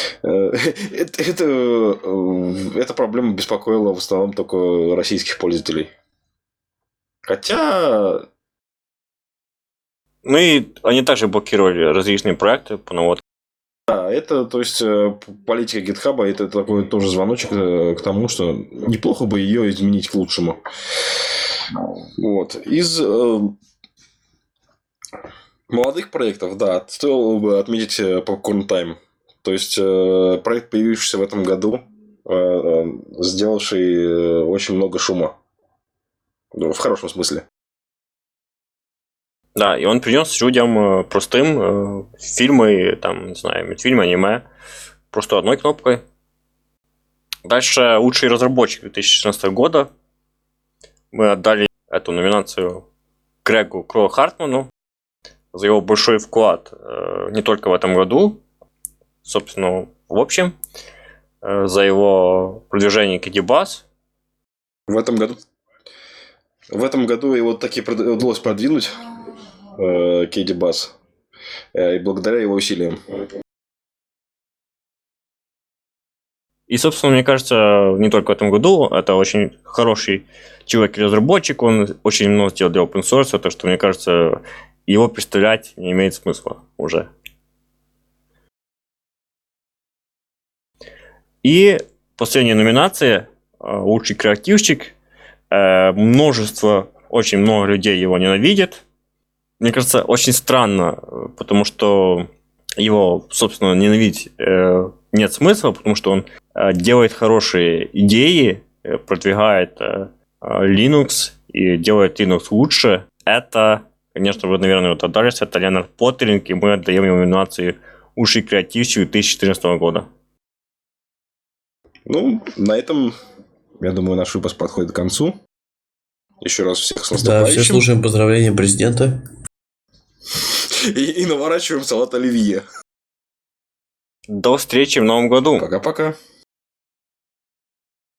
эта проблема беспокоила в основном только российских пользователей. Хотя... Ну и они также блокировали различные проекты по наводке. Да, это, то есть, политика GitHub, это такой тоже звоночек к тому, что неплохо бы ее изменить к лучшему. Вот. Из молодых проектов, да, стоило бы отметить Popcorn Time. То есть, проект, появившийся в этом году, сделавший очень много шума. В хорошем смысле. Да, и он принес людям простым фильмы, там, не знаю, мультфильмы, аниме, просто одной кнопкой. Дальше лучший разработчик 2016 года. Мы отдали эту номинацию Грегу Кроу Хартману за его большой вклад не только в этом году, собственно, в общем, за его продвижение KDBus. В этом году его таки удалось продвинуть KDBus, и благодаря его усилиям. И, собственно, мне кажется, не только в этом году, это очень хороший человек и разработчик, он очень много сделал для open source, так что, мне кажется, его представлять не имеет смысла уже. И последняя номинация, лучший креативщик, очень много людей его ненавидят. Мне кажется, очень странно, потому что его, собственно, ненавидеть нет смысла, потому что он делает хорошие идеи, продвигает Linux и делает Linux лучше. Это, конечно, вы, наверное, вот отдались, это Ленард Поттеринг, и мы отдаем ему номинацию «Лучший креативщик 2014 года». Ну, на этом, я думаю, наш выпуск подходит к концу. Еще раз всех с Да, все наступающим. слушаем поздравления президента. И наворачиваем салат оливье. До встречи в новом году. Пока-пока.